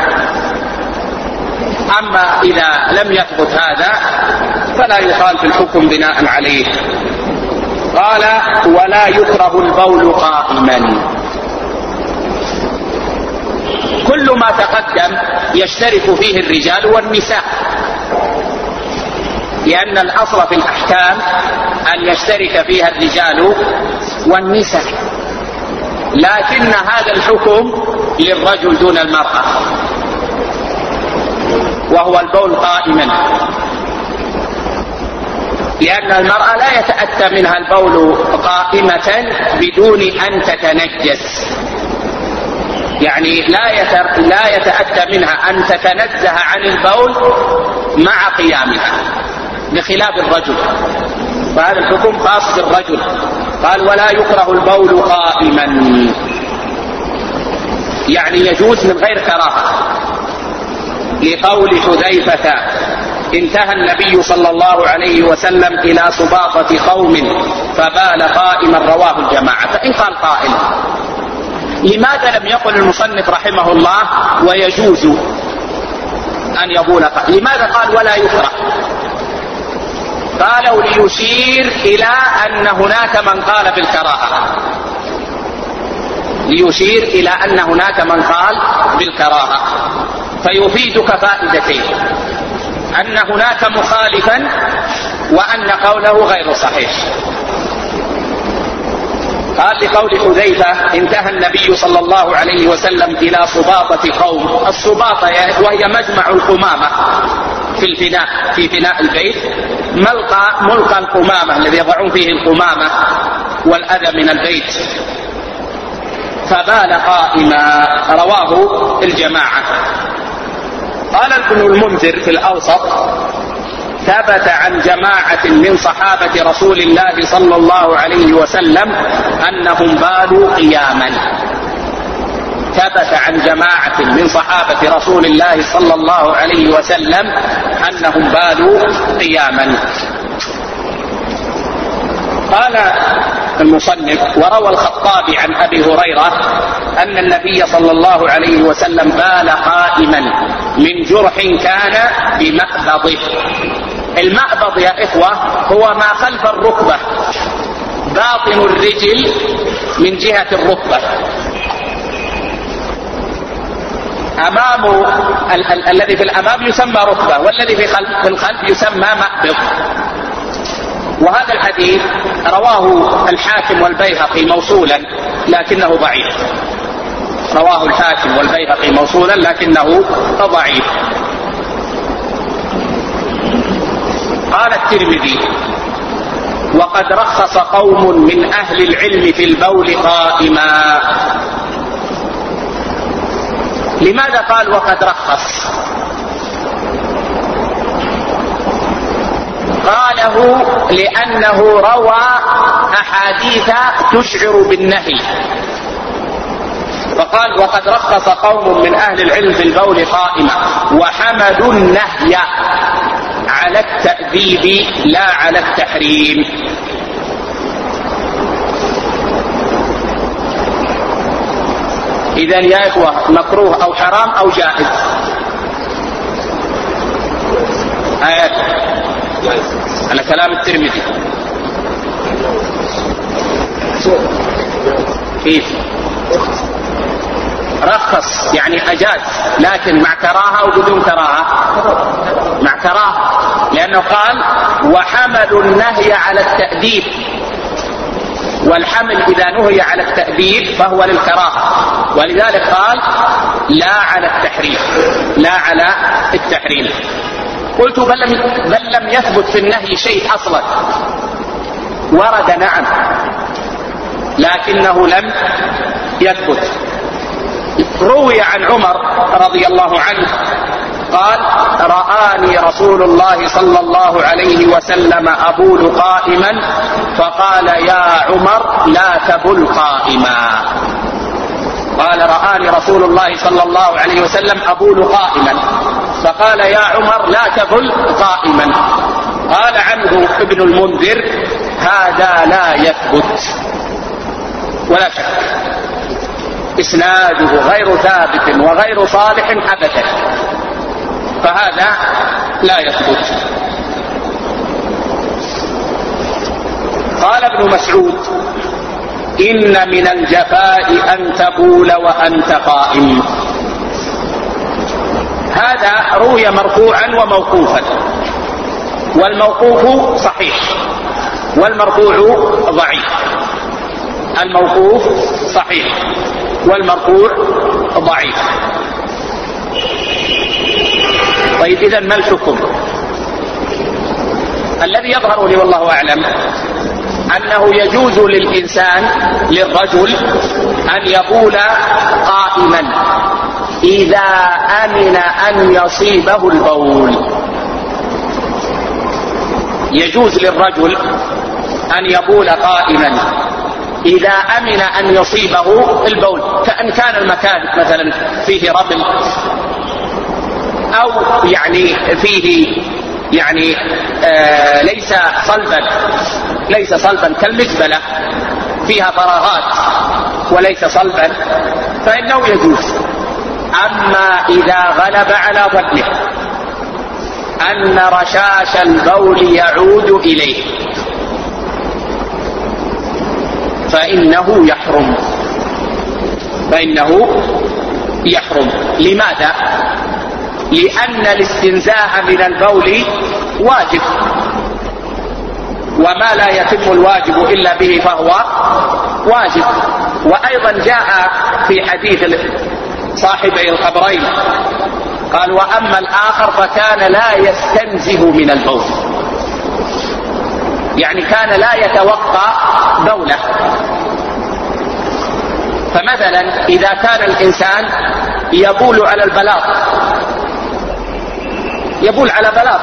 أما إذا لم يثبت هذا فلا يقال في الحكم بناء عليه. قال ولا يكره البول قائما. كل ما تقدم يشترك فيه الرجال والنساء، لأن الأصل في الأحكام أن يشترك فيها الرجال والنساء، لكن هذا الحكم للرجل دون المرأة، وهو البول قائما، لأن المرأة لا يتأتى منها البول قائمة بدون أن تتنجس، يعني لا يتأتى منها أن تتنزه عن البول مع قيامها، بخلاف الرجل، فهذا الحكم خاص بالرجل. قال ولا يكره البول قائما، يعني يجوز من غير كراهة، لقول حذيفة انتهى النبي صلى الله عليه وسلم إلى سباطة قوم فبال قائما، رواه الجماعة. فإن قال قائل لماذا لم يقل المصنف رحمه الله ويجوز أن يبول قائما؟ لماذا قال ولا يكره؟ قالوا ليشير إلى أن هناك من قال بالكراهة، ليشير إلى أن هناك من قال بالكراهة، فيفيدك فائدتين: أن هناك مخالفا، وأن قوله غير صحيح. قال لقول حذيفة انتهى النبي صلى الله عليه وسلم إلى سباطة قوم. السباطة وهي مجمع القمامة في الفناء، في فناء البيت، ملقى القمامة الذي يضعون فيه القمامة والأذى من البيت. فبال قائما، رواه الجماعة. قال ابن المنذر في الأوسط ثبت عن جماعة من صحابة رسول الله صلى الله عليه وسلم أنهم بالوا قياما. ثبت عن جماعة من صحابة رسول الله صلى الله عليه وسلم أنهم بالوا قياما. قال المصنف: وروى الخطابي عن أبي هريرة أن النبي صلى الله عليه وسلم بال قائما من جرح كان بمأبضه. المأبض يا إخوة هو ما خلف الركبة، باطن الرجل من جهة الركبة، أمام الذي في الأمام يسمى ركبة، والذي في الخلف يسمى مأبض. وهذا الحديث رواه الحاكم والبيهقي موصولا لكنه ضعيف. رواه الحاكم والبيهقي موصولا لكنه ضعيف. قال الترمذي: وقد رخص قوم من أهل العلم في البول قائما. لماذا قال وقد رخص؟ قاله لأنه روى أحاديث تشعر بالنهي، فقال وقد رخص قوم من أهل العلم في البول قائما وحمدوا النهي على التأديب لا على التحريم. إذن يا إخوة مكروه أو حرام أو جائز؟ آيات على كلام الترمذي. كيف رخص؟ يعني أجاز، لكن مع كراهة أو بدون كراهة؟ مع كراهة، لأنه قال وحملوا النهي على التأديب، والحمل إذا نهي على التأديب فهو للكراهة، ولذلك قال لا على التحريم، لا على التحريم. قلت بل لم يثبت في النهي شيء أصلا. ورد نعم، لكنه لم يثبت. روي عن عمر رضي الله عنه قال: رآني رسول الله صلى الله عليه وسلم أبول قائما فقال: يا عمر لا تبل قائما. قال: رآني رسول الله صلى الله عليه وسلم أبول قائما فقال: يا عمر لا تبل قائما. قال عنه ابن المنذر: هذا لا يثبت، ولا شك إسناده غير ثابت وغير صالح أبدا، فهذا لا يثبت. قال ابن مسعود: إن من الجفاء أن تبول وأنت قائم. هذا روي مرفوعا وموقوفا، والموقوف صحيح والمرفوع ضعيف. الموقوف صحيح والمرفوع ضعيف. طيب إذن ما الحكم؟ الذي يظهر لي والله أعلم أنه يجوز للرجل أن يبول قائما إذا أمن أن يصيبه البول. يجوز للرجل أن يبول قائما إذا أمن أن يصيبه البول، كأن كان المكان مثلا فيه رمل أو يعني فيه يعني ليس صلبا كالمزبلة فيها فراغات وليس صلبا، فإنه يجوز. أما إذا غلب على ظنه أن رشاش البول يعود إليه فإنه يحرم. لماذا؟ لأن الاستنزاء من البول واجب، وما لا يتم الواجب إلا به فهو واجب. وأيضا جاء في حديث صاحبي القبرين قال: وأما الآخر فكان لا يستنزه من البول، يعني كان لا يتوقع بوله. فمثلا إذا كان الإنسان يبول على البلاط، يبول على بلاط،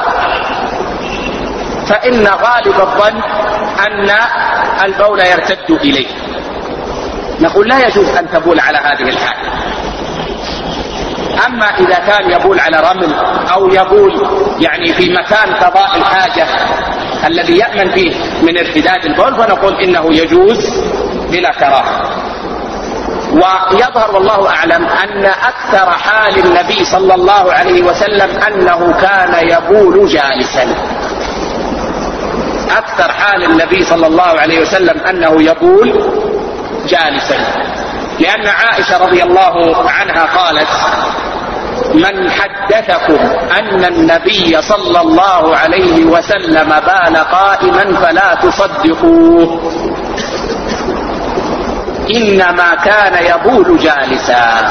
فإن غالب الظن أن البول يرتد إليه، نقول لا يجوز أن تبول على هذه الحال. أما إذا كان يبول على رمل أو يبول يعني في مكان قضاء الحاجة الذي يأمن فيه من ارتداد البول فنقول إنه يجوز بلا كراهة. ويظهر والله أعلم أن أكثر حال النبي صلى الله عليه وسلم أنه كان يبول جالسا. أكثر حال النبي صلى الله عليه وسلم أنه يبول جالسا، لأن عائشة رضي الله عنها قالت: من حدثكم أن النبي صلى الله عليه وسلم بال قائما فلا تصدقوه، إنما كان يبول جالسا.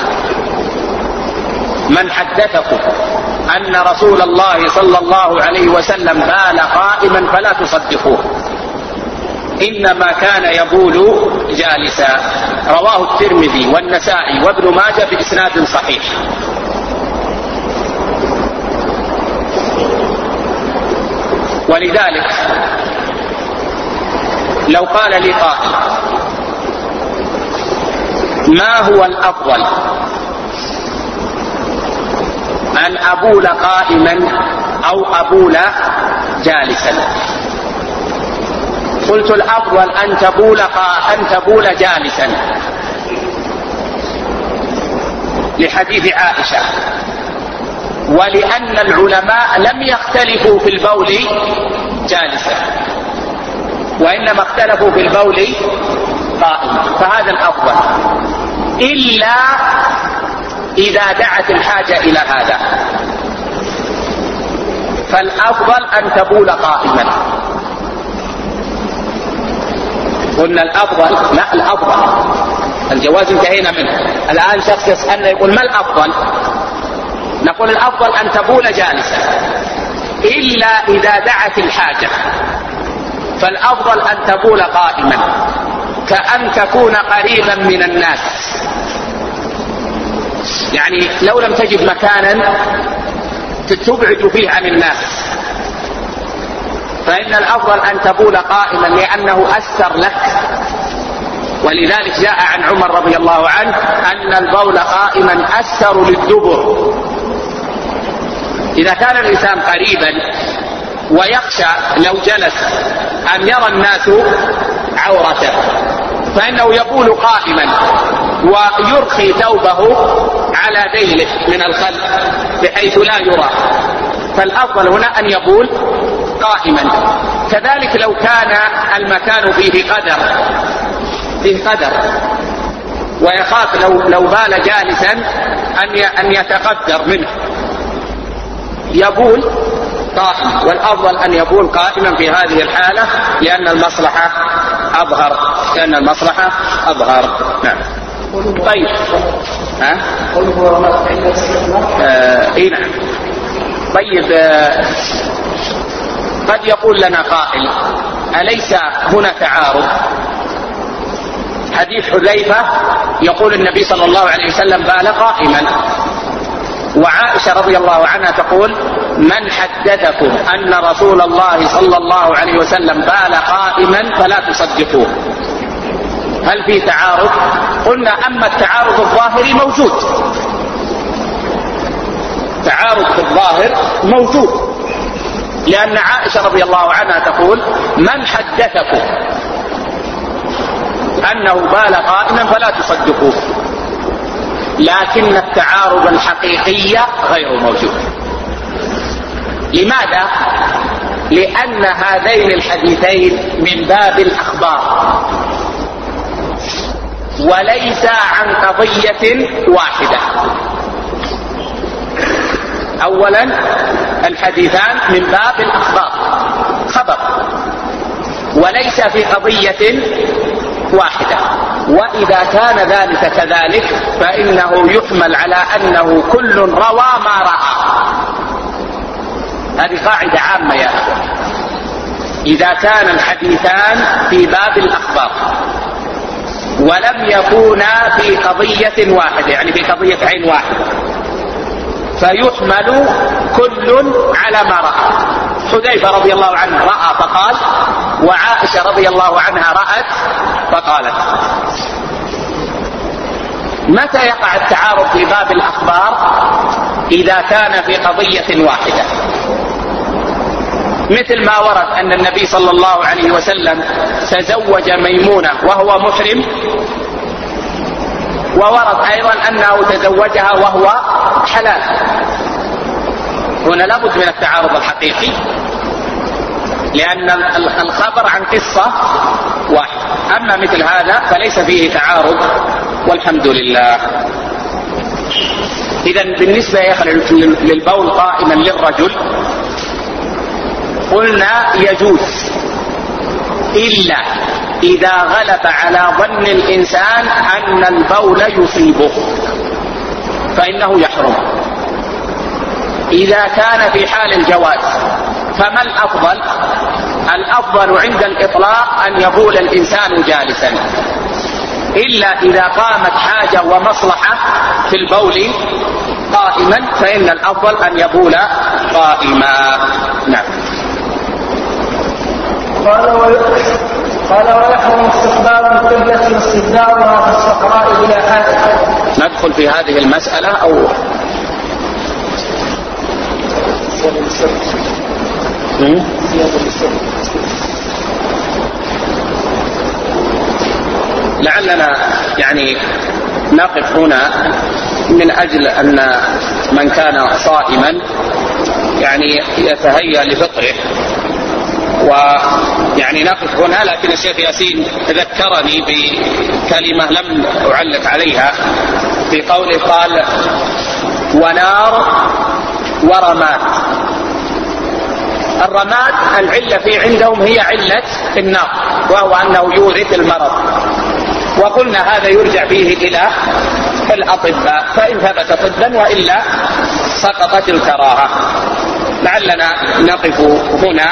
من حدثكم أن رسول الله صلى الله عليه وسلم بال قائما فلا تصدقوه، إنما كان يبول جالسا. رواه الترمذي والنسائي وابن ماجه بإسناد صحيح. ولذلك لو قال لي قائل: ما هو الأفضل، أن أبول قائما أو أبول جالسا؟ قلت: الأفضل أن تبول جالسا، لحديث عائشة، ولأن العلماء لم يختلفوا في البول جالسا، وإنما اختلفوا في البول قائما، فهذا الأفضل، إلا إذا دعت الحاجة إلى هذا، فالأفضل أن تبول قائما. قلنا الأفضل، لا الأفضل، الجواز انتهينا منه. الآن شخص يسألنا يقول: ما الأفضل؟ نقول: الأفضل أن تبول جالسا، إلا إذا دعت الحاجة، فالأفضل أن تبول قائما، كأن تكون قريبا من الناس. يعني لو لم تجد مكانا تبعد فيه عن الناس، فإن الأفضل أن تبول قائما، لأنه أسر لك. ولذلك جاء عن عمر رضي الله عنه أن البول قائما أسر للدبر. إذا كان الإنسان قريبا ويخشى لو جلس أن يرى الناس عورته، فإنه يبول قائما ويرخي ثوبه على ذيله من الخلف بحيث لا يرى، فالأفضل هنا أن يبول قائما. كذلك لو كان المكان فيه قدر ويخاف لو بال جالسا أن يتقدر منه، يبول قائما، والأفضل أن يبول قائما في هذه الحالة، لأن المصلحة أظهر. نعم. طيب. نعم. طيب. قد يقول لنا قائل: أليس هنا تعارض؟ حديث حذيفة يقول النبي صلى الله عليه وسلم بال قائما، وعائشة رضي الله عنها تقول: من حدثكم أن رسول الله صلى الله عليه وسلم بال قائما فلا تصدقوه. هل في تعارض؟ قلنا: أما التعارض الظاهري موجود، تعارض في الظاهر موجود، لأن عائشة رضي الله عنها تقول: من حدثكم أنه بال قائما فلا تصدقوه. لكن التعارض الحقيقي غير موجود. لماذا؟ لأن هذين الحديثين من باب الأخبار وليس عن قضية واحدة. أولا، الحديثان من باب الأخبار، خبر، وليس في قضية واحدة. وإذا كان ذلك كذلك فإنه يحمل على أنه كل روى ما رأى. هذه قاعدة عامة يا أخوة. إذا كان الحديثان في باب الأخبار ولم يكونا في قضية واحدة، يعني في قضية عين واحدة، فيحمل كل على ما رأى. حذيفة رضي الله عنه رأى فقال، وعائشة رضي الله عنها رأت فقالت. متى يقع التعارض في باب الأخبار؟ إذا كان في قضية واحدة. مثل ما ورد أن النبي صلى الله عليه وسلم تزوج ميمونة وهو محرم، وورد أيضا أنه تزوجها وهو حلال. هنا لابد من التعارض الحقيقي، لأن الخبر عن قصة واحد، أما مثل هذا فليس فيه تعارض والحمد لله. إذن بالنسبة للبول قائما للرجل قلنا يجوز، إلا إذا غلب على ظن الإنسان أن البول يصيبه فإنه يحرم. إذا كان في حال الجواز فما الأفضل؟ الأفضل عند الإطلاق أن يبول الإنسان جالسا، إلا إذا قامت حاجة ومصلحة في البول قائما فإن الأفضل أن يبول قائما. نعم. قال ويحرم استقبال القبلة واستدبارها في الصحراء بلا حاجة. ندخل في هذه المسألة أو لعلنا يعني نقف هنا من أجل أن من كان صائما يعني يتهيأ لفطره، ويعني نقف هنا. لكن الشيخ ياسين ذكرني بكلمة لم أعلق عليها في قوله قال ونار ورماد. الرماد العلة فيه عندهم هي علة النار، وهو أنه يورث المرض، وقلنا هذا يرجع فيه إلى الأطباء، فإن ثبت طبا وإلا سقطت الكراهة. لعلنا نقف هنا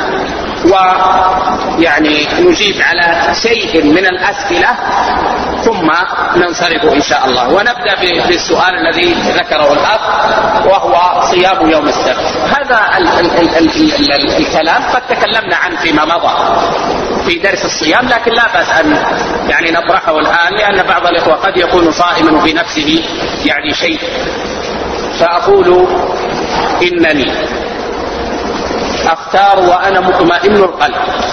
ويعني نجيب على شيء من الأسئلة ثم ننصرف إن شاء الله، ونبدأ بالسؤال الذي ذكره الأخ وهو صيام يوم السبت. هذا الكلام قد تكلمنا عنه فيما مضى في درس الصيام، لكن لا بأس أن يعني نطرحه الآن، لأن بعض الإخوة قد يكون صائما في نفسه يعني شيء. فأقول إنني أختار وأنا مطمئن القلب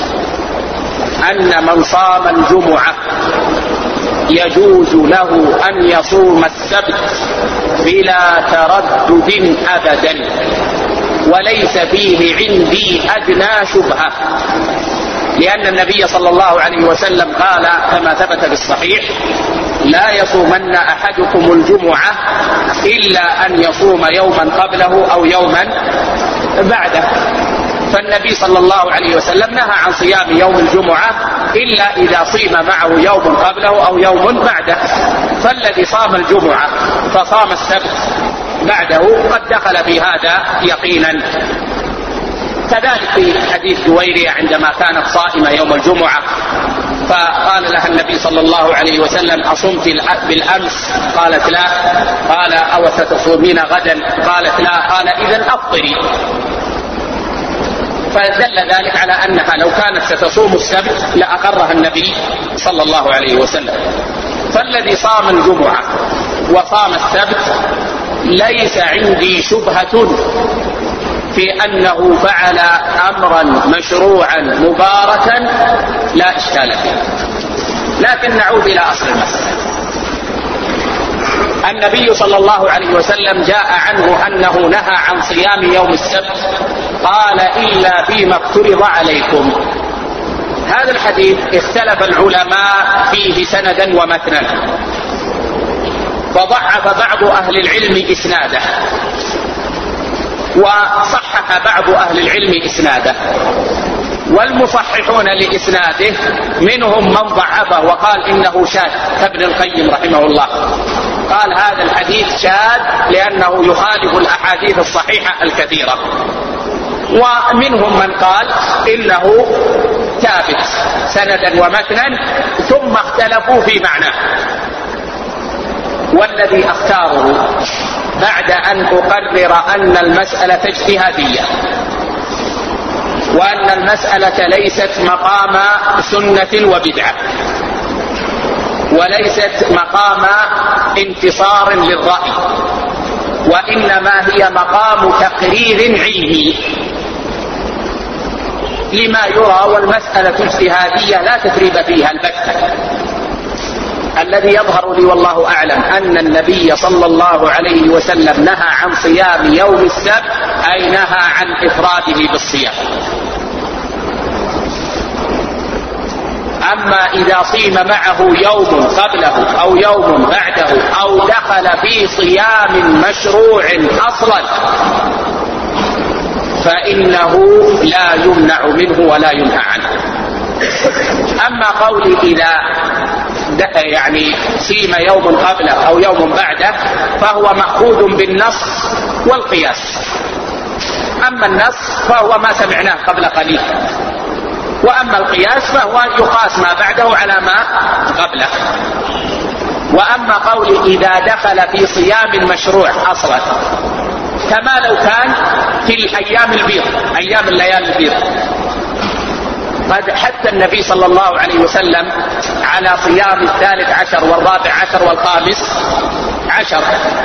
أن من صام الجمعة يجوز له أن يصوم السبت بلا تردد أبدا، وليس فيه عندي أدنى شبهة، لأن النبي صلى الله عليه وسلم قال كما ثبت بالصحيح لا يصومن أحدكم الجمعة إلا أن يصوم يوما قبله أو يوما بعده. فالنبي صلى الله عليه وسلم نهى عن صيام يوم الجمعة إلا إذا صيم معه يوم قبله أو يوم بعده. فالذي صام الجمعة فصام السبت بعده قد دخل في هذا يقينا. كذلك في حديث جويرية عندما كانت صائمة يوم الجمعة فقال لها النبي صلى الله عليه وسلم أصمت بالأمس؟ قالت لا. قال أو ستصومين غدا؟ قالت لا. قال إذن أفطري. فدل ذلك على أنها لو كانت ستصوم السبت لأقرها النبي صلى الله عليه وسلم. فالذي صام الجمعة وصام السبت ليس عندي شبهة في أنه فعل أمرا مشروعا مباركا لا إشكال فيه. لكن نعود إلى أصل المسألة. النبي صلى الله عليه وسلم جاء عنه أنه نهى عن صيام يوم السبت، قال إلا فيما افترض عليكم. هذا الحديث اختلف العلماء فيه سندا ومتنا، فضعف بعض أهل العلم إسناده وصحح بعض أهل العلم إسناده. والمصححون لإسناده منهم من ضعفه وقال إنه شاذ كابن القيم رحمه الله، قال هذا الحديث شاذ لأنه يخالف الأحاديث الصحيحة الكثيرة. ومنهم من قال إنه ثابت سندا ومتنا ثم اختلفوا في معناه. والذي أختاره بعد أن أقرر أن المسألة اجتهادية وأن المسألة ليست مقام سنة وبدعة وليست مقام انتصار للرأي، وإنما هي مقام تقرير علمي. لما يرى، والمسألة اجتهادية لا تثريب فيها البتة. الذي يظهر لي والله أعلم أن النبي صلى الله عليه وسلم نهى عن صيام يوم السبت، أي نهى عن إفراده بالصيام. أما إذا صيم معه يوم قبله أو يوم بعده أو دخل في صيام مشروع أصلا فإنه لا يمنع منه ولا ينهى عنه. أما قولي إذا صيم يوم قبله أو يوم بعده فهو مأخوذ بالنص والقياس. أما النص فهو ما سمعناه قبل قليل، وأما القياس فهو يقاس ما بعده على ما قبله. وأما قولي إذا دخل في صيام مشروع أصلا، كما لو كان في الأيام البيض، أيام الليالي البيض، قد حث النبي صلى الله عليه وسلم على صيام 13 و14 و15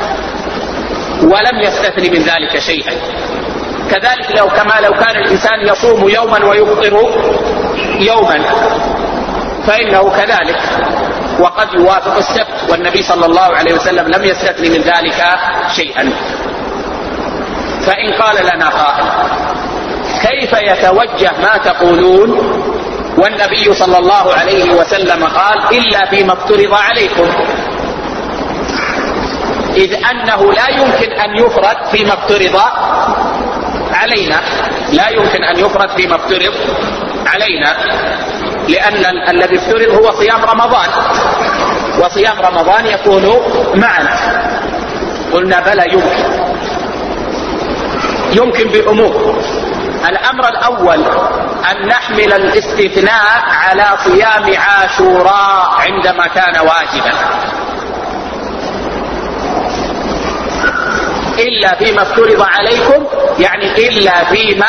ولم يستثني من ذلك شيئا. كذلك كما لو كان الإنسان يصوم يوما ويفطر يوما فإنه كذلك وقد يوافق السبت، والنبي صلى الله عليه وسلم لم يستثني من ذلك شيئا. فإن قال لنا قائل كيف يتوجه ما تقولون والنبي صلى الله عليه وسلم قال إلا فيما افترض عليكم، إذ أنه لا يمكن أن يفرد فيما افترض علينا، لا يمكن أن يفرد فيما افترض علينا، لأن الذي افترض هو صيام رمضان، وصيام رمضان يكون معا. قلنا بلى يمكن بأمور. الأمر الأول أن نحمل الاستثناء على صيام عاشوراء عندما كان واجبا، إلا فيما افترض عليكم، يعني إلا فيما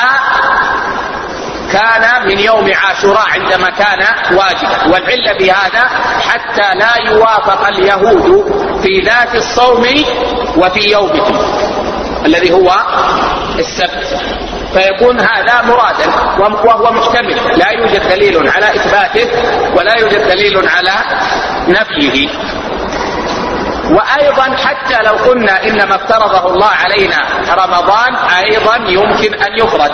كان من يوم عاشوراء عندما كان واجبا. والعلة بهذا حتى لا يوافق اليهود في ذات الصوم وفي يومهم الذي هو السبت، فيكون هذا مرادا وهو محتمل، لا يوجد دليل على إثباته ولا يوجد دليل على نفيه. وأيضا حتى لو قلنا إنما افترضه الله علينا رمضان أيضا يمكن أن يفرد.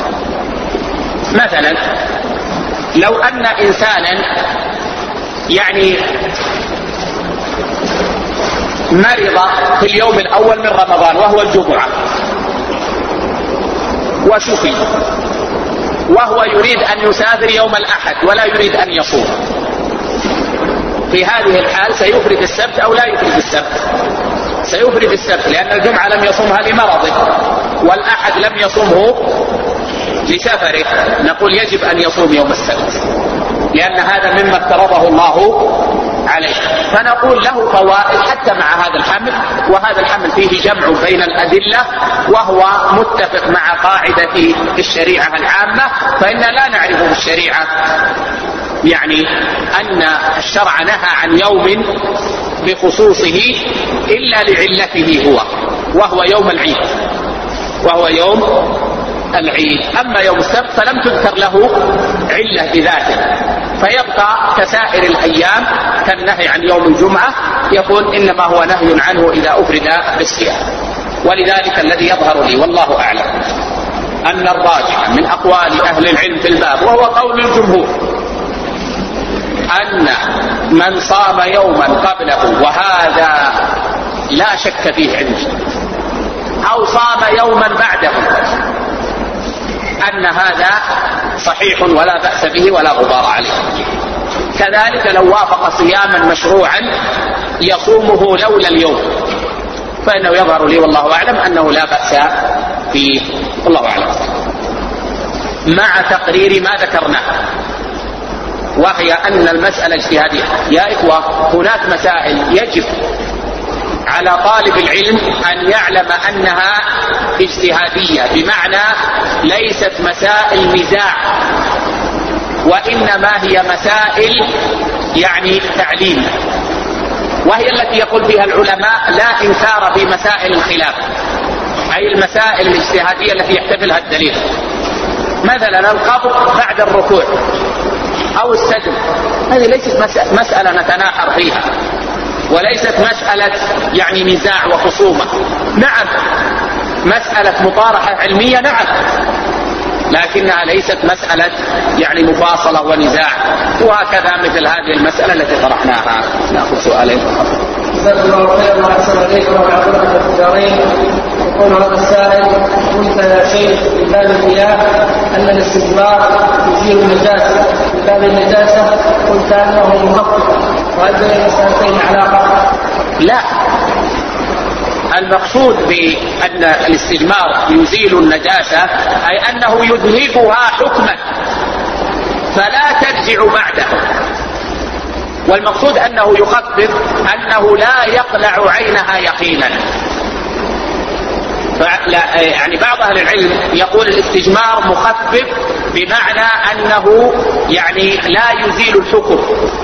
مثلا لو أن إنسانا مرض في اليوم الأول من رمضان وهو الجمعة وشفي، وهو يريد أن يسافر يوم الأحد ولا يريد أن يصوم، في هذه الحال سيفرد السبت أو لا يفرد السبت؟ سيفرد السبت، لأن الجمعة لم يصومها لمرضه والأحد لم يصومه لسفره. نقول يجب أن يصوم يوم السبت لأن هذا مما افترضه الله عليه. فنقول له فوائد حتى مع هذا الحمل، وهذا الحمل فيه جمع بين الأدلة وهو متفق مع قاعدة الشريعة العامة. فإننا لا نعرف في الشريعة أن الشرع نهى عن يوم بخصوصه إلا لعلته وهو يوم العيد، أما يوم السبت فلم تذكر له علة بذاته، فيبقى كسائر الأيام كالنهي عن يوم الجمعة، يقول إنما هو نهي عنه إذا أفرد بالصيام. ولذلك الذي يظهر لي والله أعلم أن الراجح من أقوال أهل العلم في الباب وهو قول الجمهور أن من صام يوما قبله، وهذا لا شك فيه عندي، أو صام يوما بعده، أن هذا صحيح ولا بأس به ولا غبار عليه. كذلك لو وافق صياما مشروعا يصومه لولا اليوم فإنه يظهر لي والله أعلم أنه لا بأس فيه، والله أعلم، مع تقرير ما ذكرناه، وهي أن المسألة اجتهادية. يا إخوة، هناك مسائل يجب على طالب العلم أن يعلم أنها اجتهادية، بمعنى ليست مسائل نزاع، وإنما هي مسائل تعليم، وهي التي يقول فيها العلماء لا إنكار في مسائل الخلاف، أي المسائل الاجتهادية التي يحتملها الدليل. مثلا القبض بعد الركوع أو السجد، هذه ليست مسألة نتناحر فيها، وليست مسألة يعني نزاع وخصومة. نعم مسألة مطارحة علمية، نعم، لكنها ليست مسألة يعني مفاصلة ونزاع. وهكذا مثل هذه المسألة التي طرحناها. نأخذ سؤالين فقط. جزاك الله خيرا وأحسن إليكم وعافاكم في الدارين. يقول هذا السائل: قلت يا شيخ في باب المياه أن الاستجمار يزيل النجاسة، في باب النجاسة قلت أنه مخفف، وهل بين المسألتين علاقة؟ لا، المقصود بأن الاستجمار يزيل النجاسة أي أنه يذهبها حكما فلا ترجع بعده، والمقصود أنه يخفف أنه لا يقلع عينها يقينا. يعني بعض أهل العلم يقول الاستجمار مخفف بمعنى أنه يعني لا يزيل الحكم،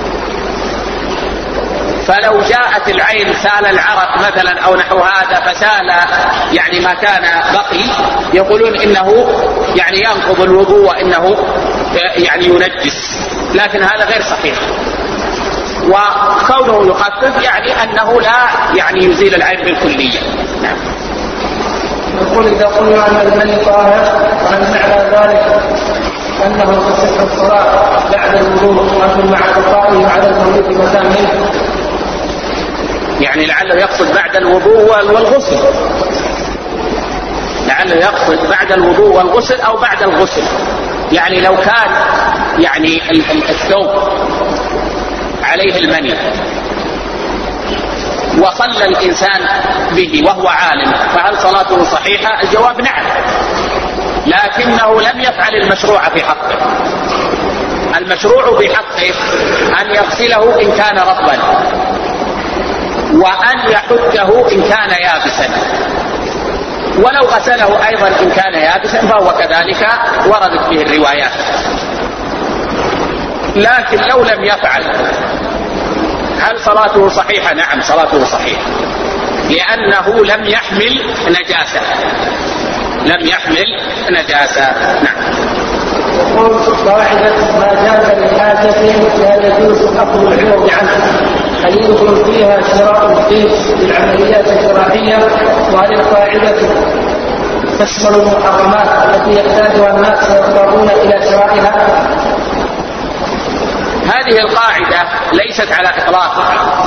فلو جاءت العين سال العرق مثلا أو نحو هذا فسال يعني ما كان بقي، يقولون إنه يعني ينقض الوضوء وإنه يعني ينجس، لكن هذا غير صحيح. وكونه يخفف يعني أنه لا يعني يزيل العين بالكلية. نعم. يقول: إذا قلنا أن المني طاهر، وهل معنى ذلك أنه تصح الصلاة بعد الوضوء وأنه مع بقائه على المولود في مكان منه؟ يعني لعله يقصد بعد الوضوء والغسل، لعله يقصد بعد الوضوء والغسل أو بعد الغسل. يعني لو كان يعني الثوب عليه المني وصلى الإنسان به وهو عالم، فهل صلاته صحيحة؟ الجواب نعم، لكنه لم يفعل المشروع في حقه. المشروع في حقه أن يغسله إن كان رطبا، وأن يحكه إن كان يابسا، ولو غسله أيضا إن كان يابسا فهو كذلك وردت به الروايات. لكن لو لم يفعل هل صلاته صحيحة؟ نعم صلاته صحيحة، لأنه لم يحمل نجاسة، لم يحمل نجاسة. نعم. يقول: قاعدة ما جاز للحاجة لا يجوز أخذ العوض عنه، هل يدخل فيها شراء الطب للعمليات الجراحية؟ وهل القاعدة تشمل المحرمات التي يحتاجها الناس ويضطرون إلى شرائها؟ هذه القاعدة ليست على إطلاقها،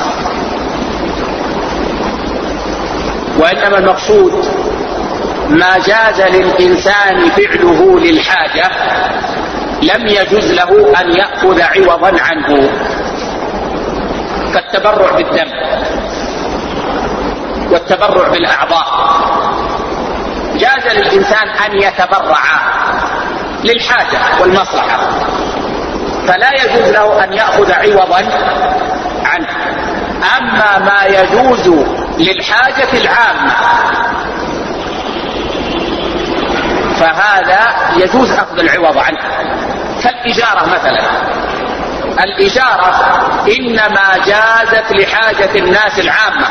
وإنما المقصود ما جاز للإنسان فعله للحاجة لم يجوز له أن يأخذ عوضا عنه، كالتبرع بالدم والتبرع بالأعضاء. جاز للإنسان أن يتبرع للحاجة والمصلحة، فلا يجوز له أن يأخذ عوضا عنه. أما ما يجوز للحاجة العامة فهذا يجوز أخذ العوض عنه، كالإجارة مثلا. الإجارة إنما جازت لحاجة الناس العامة،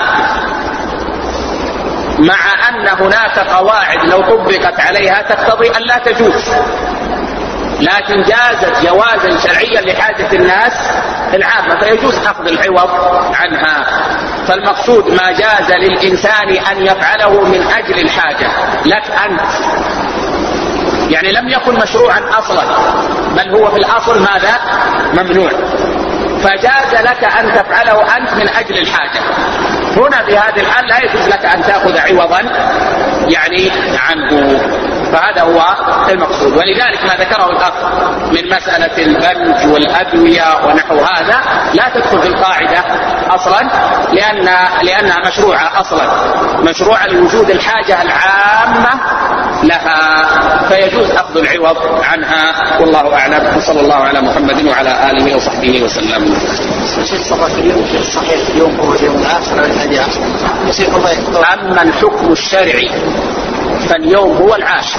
مع أن هناك قواعد لو طبقت عليها تقتضي أن لا تجوز، لكن جازت جوازا شرعيا لحاجة الناس العامة، فيجوز أخذ العوض عنها. فالمقصود ما جاز للإنسان أن يفعله من أجل الحاجة لك أنت، يعني لم يكن مشروعا أصلا، بل هو في الأصل ماذا؟ ممنوع، فجاز لك أن تفعله أنت من أجل الحاجة. هنا في هذه الحال لا يجوز لك أن تأخذ عوضا يعني عنه، فهذا هو المقصود. ولذلك ما ذكره الأخ من مسألة البنج والأدوية ونحو هذا لا تدخل في القاعدة أصلا، لأنها مشروعة أصلا، مشروعة لوجود الحاجة العامة لها، فيجوز أخذ العوض عنها. والله أعلم، وصلى الله على محمد وعلى آله وصحبه وسلم. الصحيح اليوم هو اليوم العاشر والحادي عشر. أما الحكم الشرعي فاليوم هو العاشر،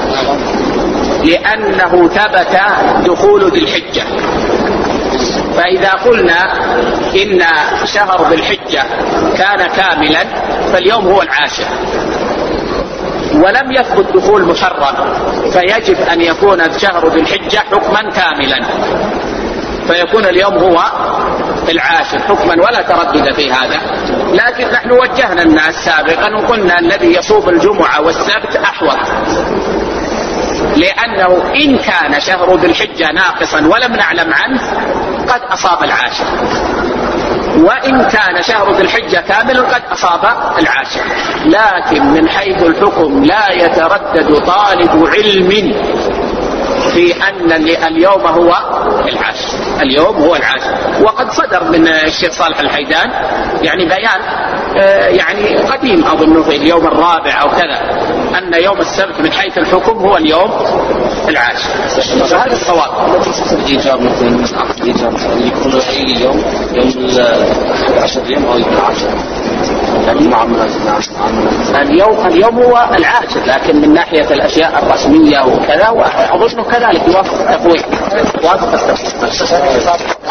لأنه ثبت دخول ذي الحجة. فإذا قلنا إن شهر ذي الحجة كان كاملا فاليوم هو العاشر، ولم يثبت دخول محرم فيجب أن يكون الشهر ذو الحجة حكما كاملا، فيكون اليوم هو العاشر حكما ولا تردد في هذا. لكن نحن وجهنا الناس سابقا وقلنا الذي يصوم الجمعة والسبت أحوط، لأنه إن كان شهر ذو الحجة ناقصا ولم نعلم عنه قد أصاب العاشر، وإن كان شهر ذو الحجة كاملا قد أصاب العاشر. لكن من حيث الحكم لا يتردد طالب علم في أن اليوم هو العاشر، اليوم هو العاشر. وقد صدر من الشيخ صالح الحيدان يعني بيان يعني قديم أظنه في اليوم الرابع أو كذا، أن يوم السبت من حيث الحكم هو اليوم العاشر، فهذا الصواب. إيجاب مثلا يكون اليوم يوم 10 أيام أو 12 اليوم هو العاشر، لكن من ناحية الأشياء الرسمية وكذا وأظنه كذلك يوافق التفويض.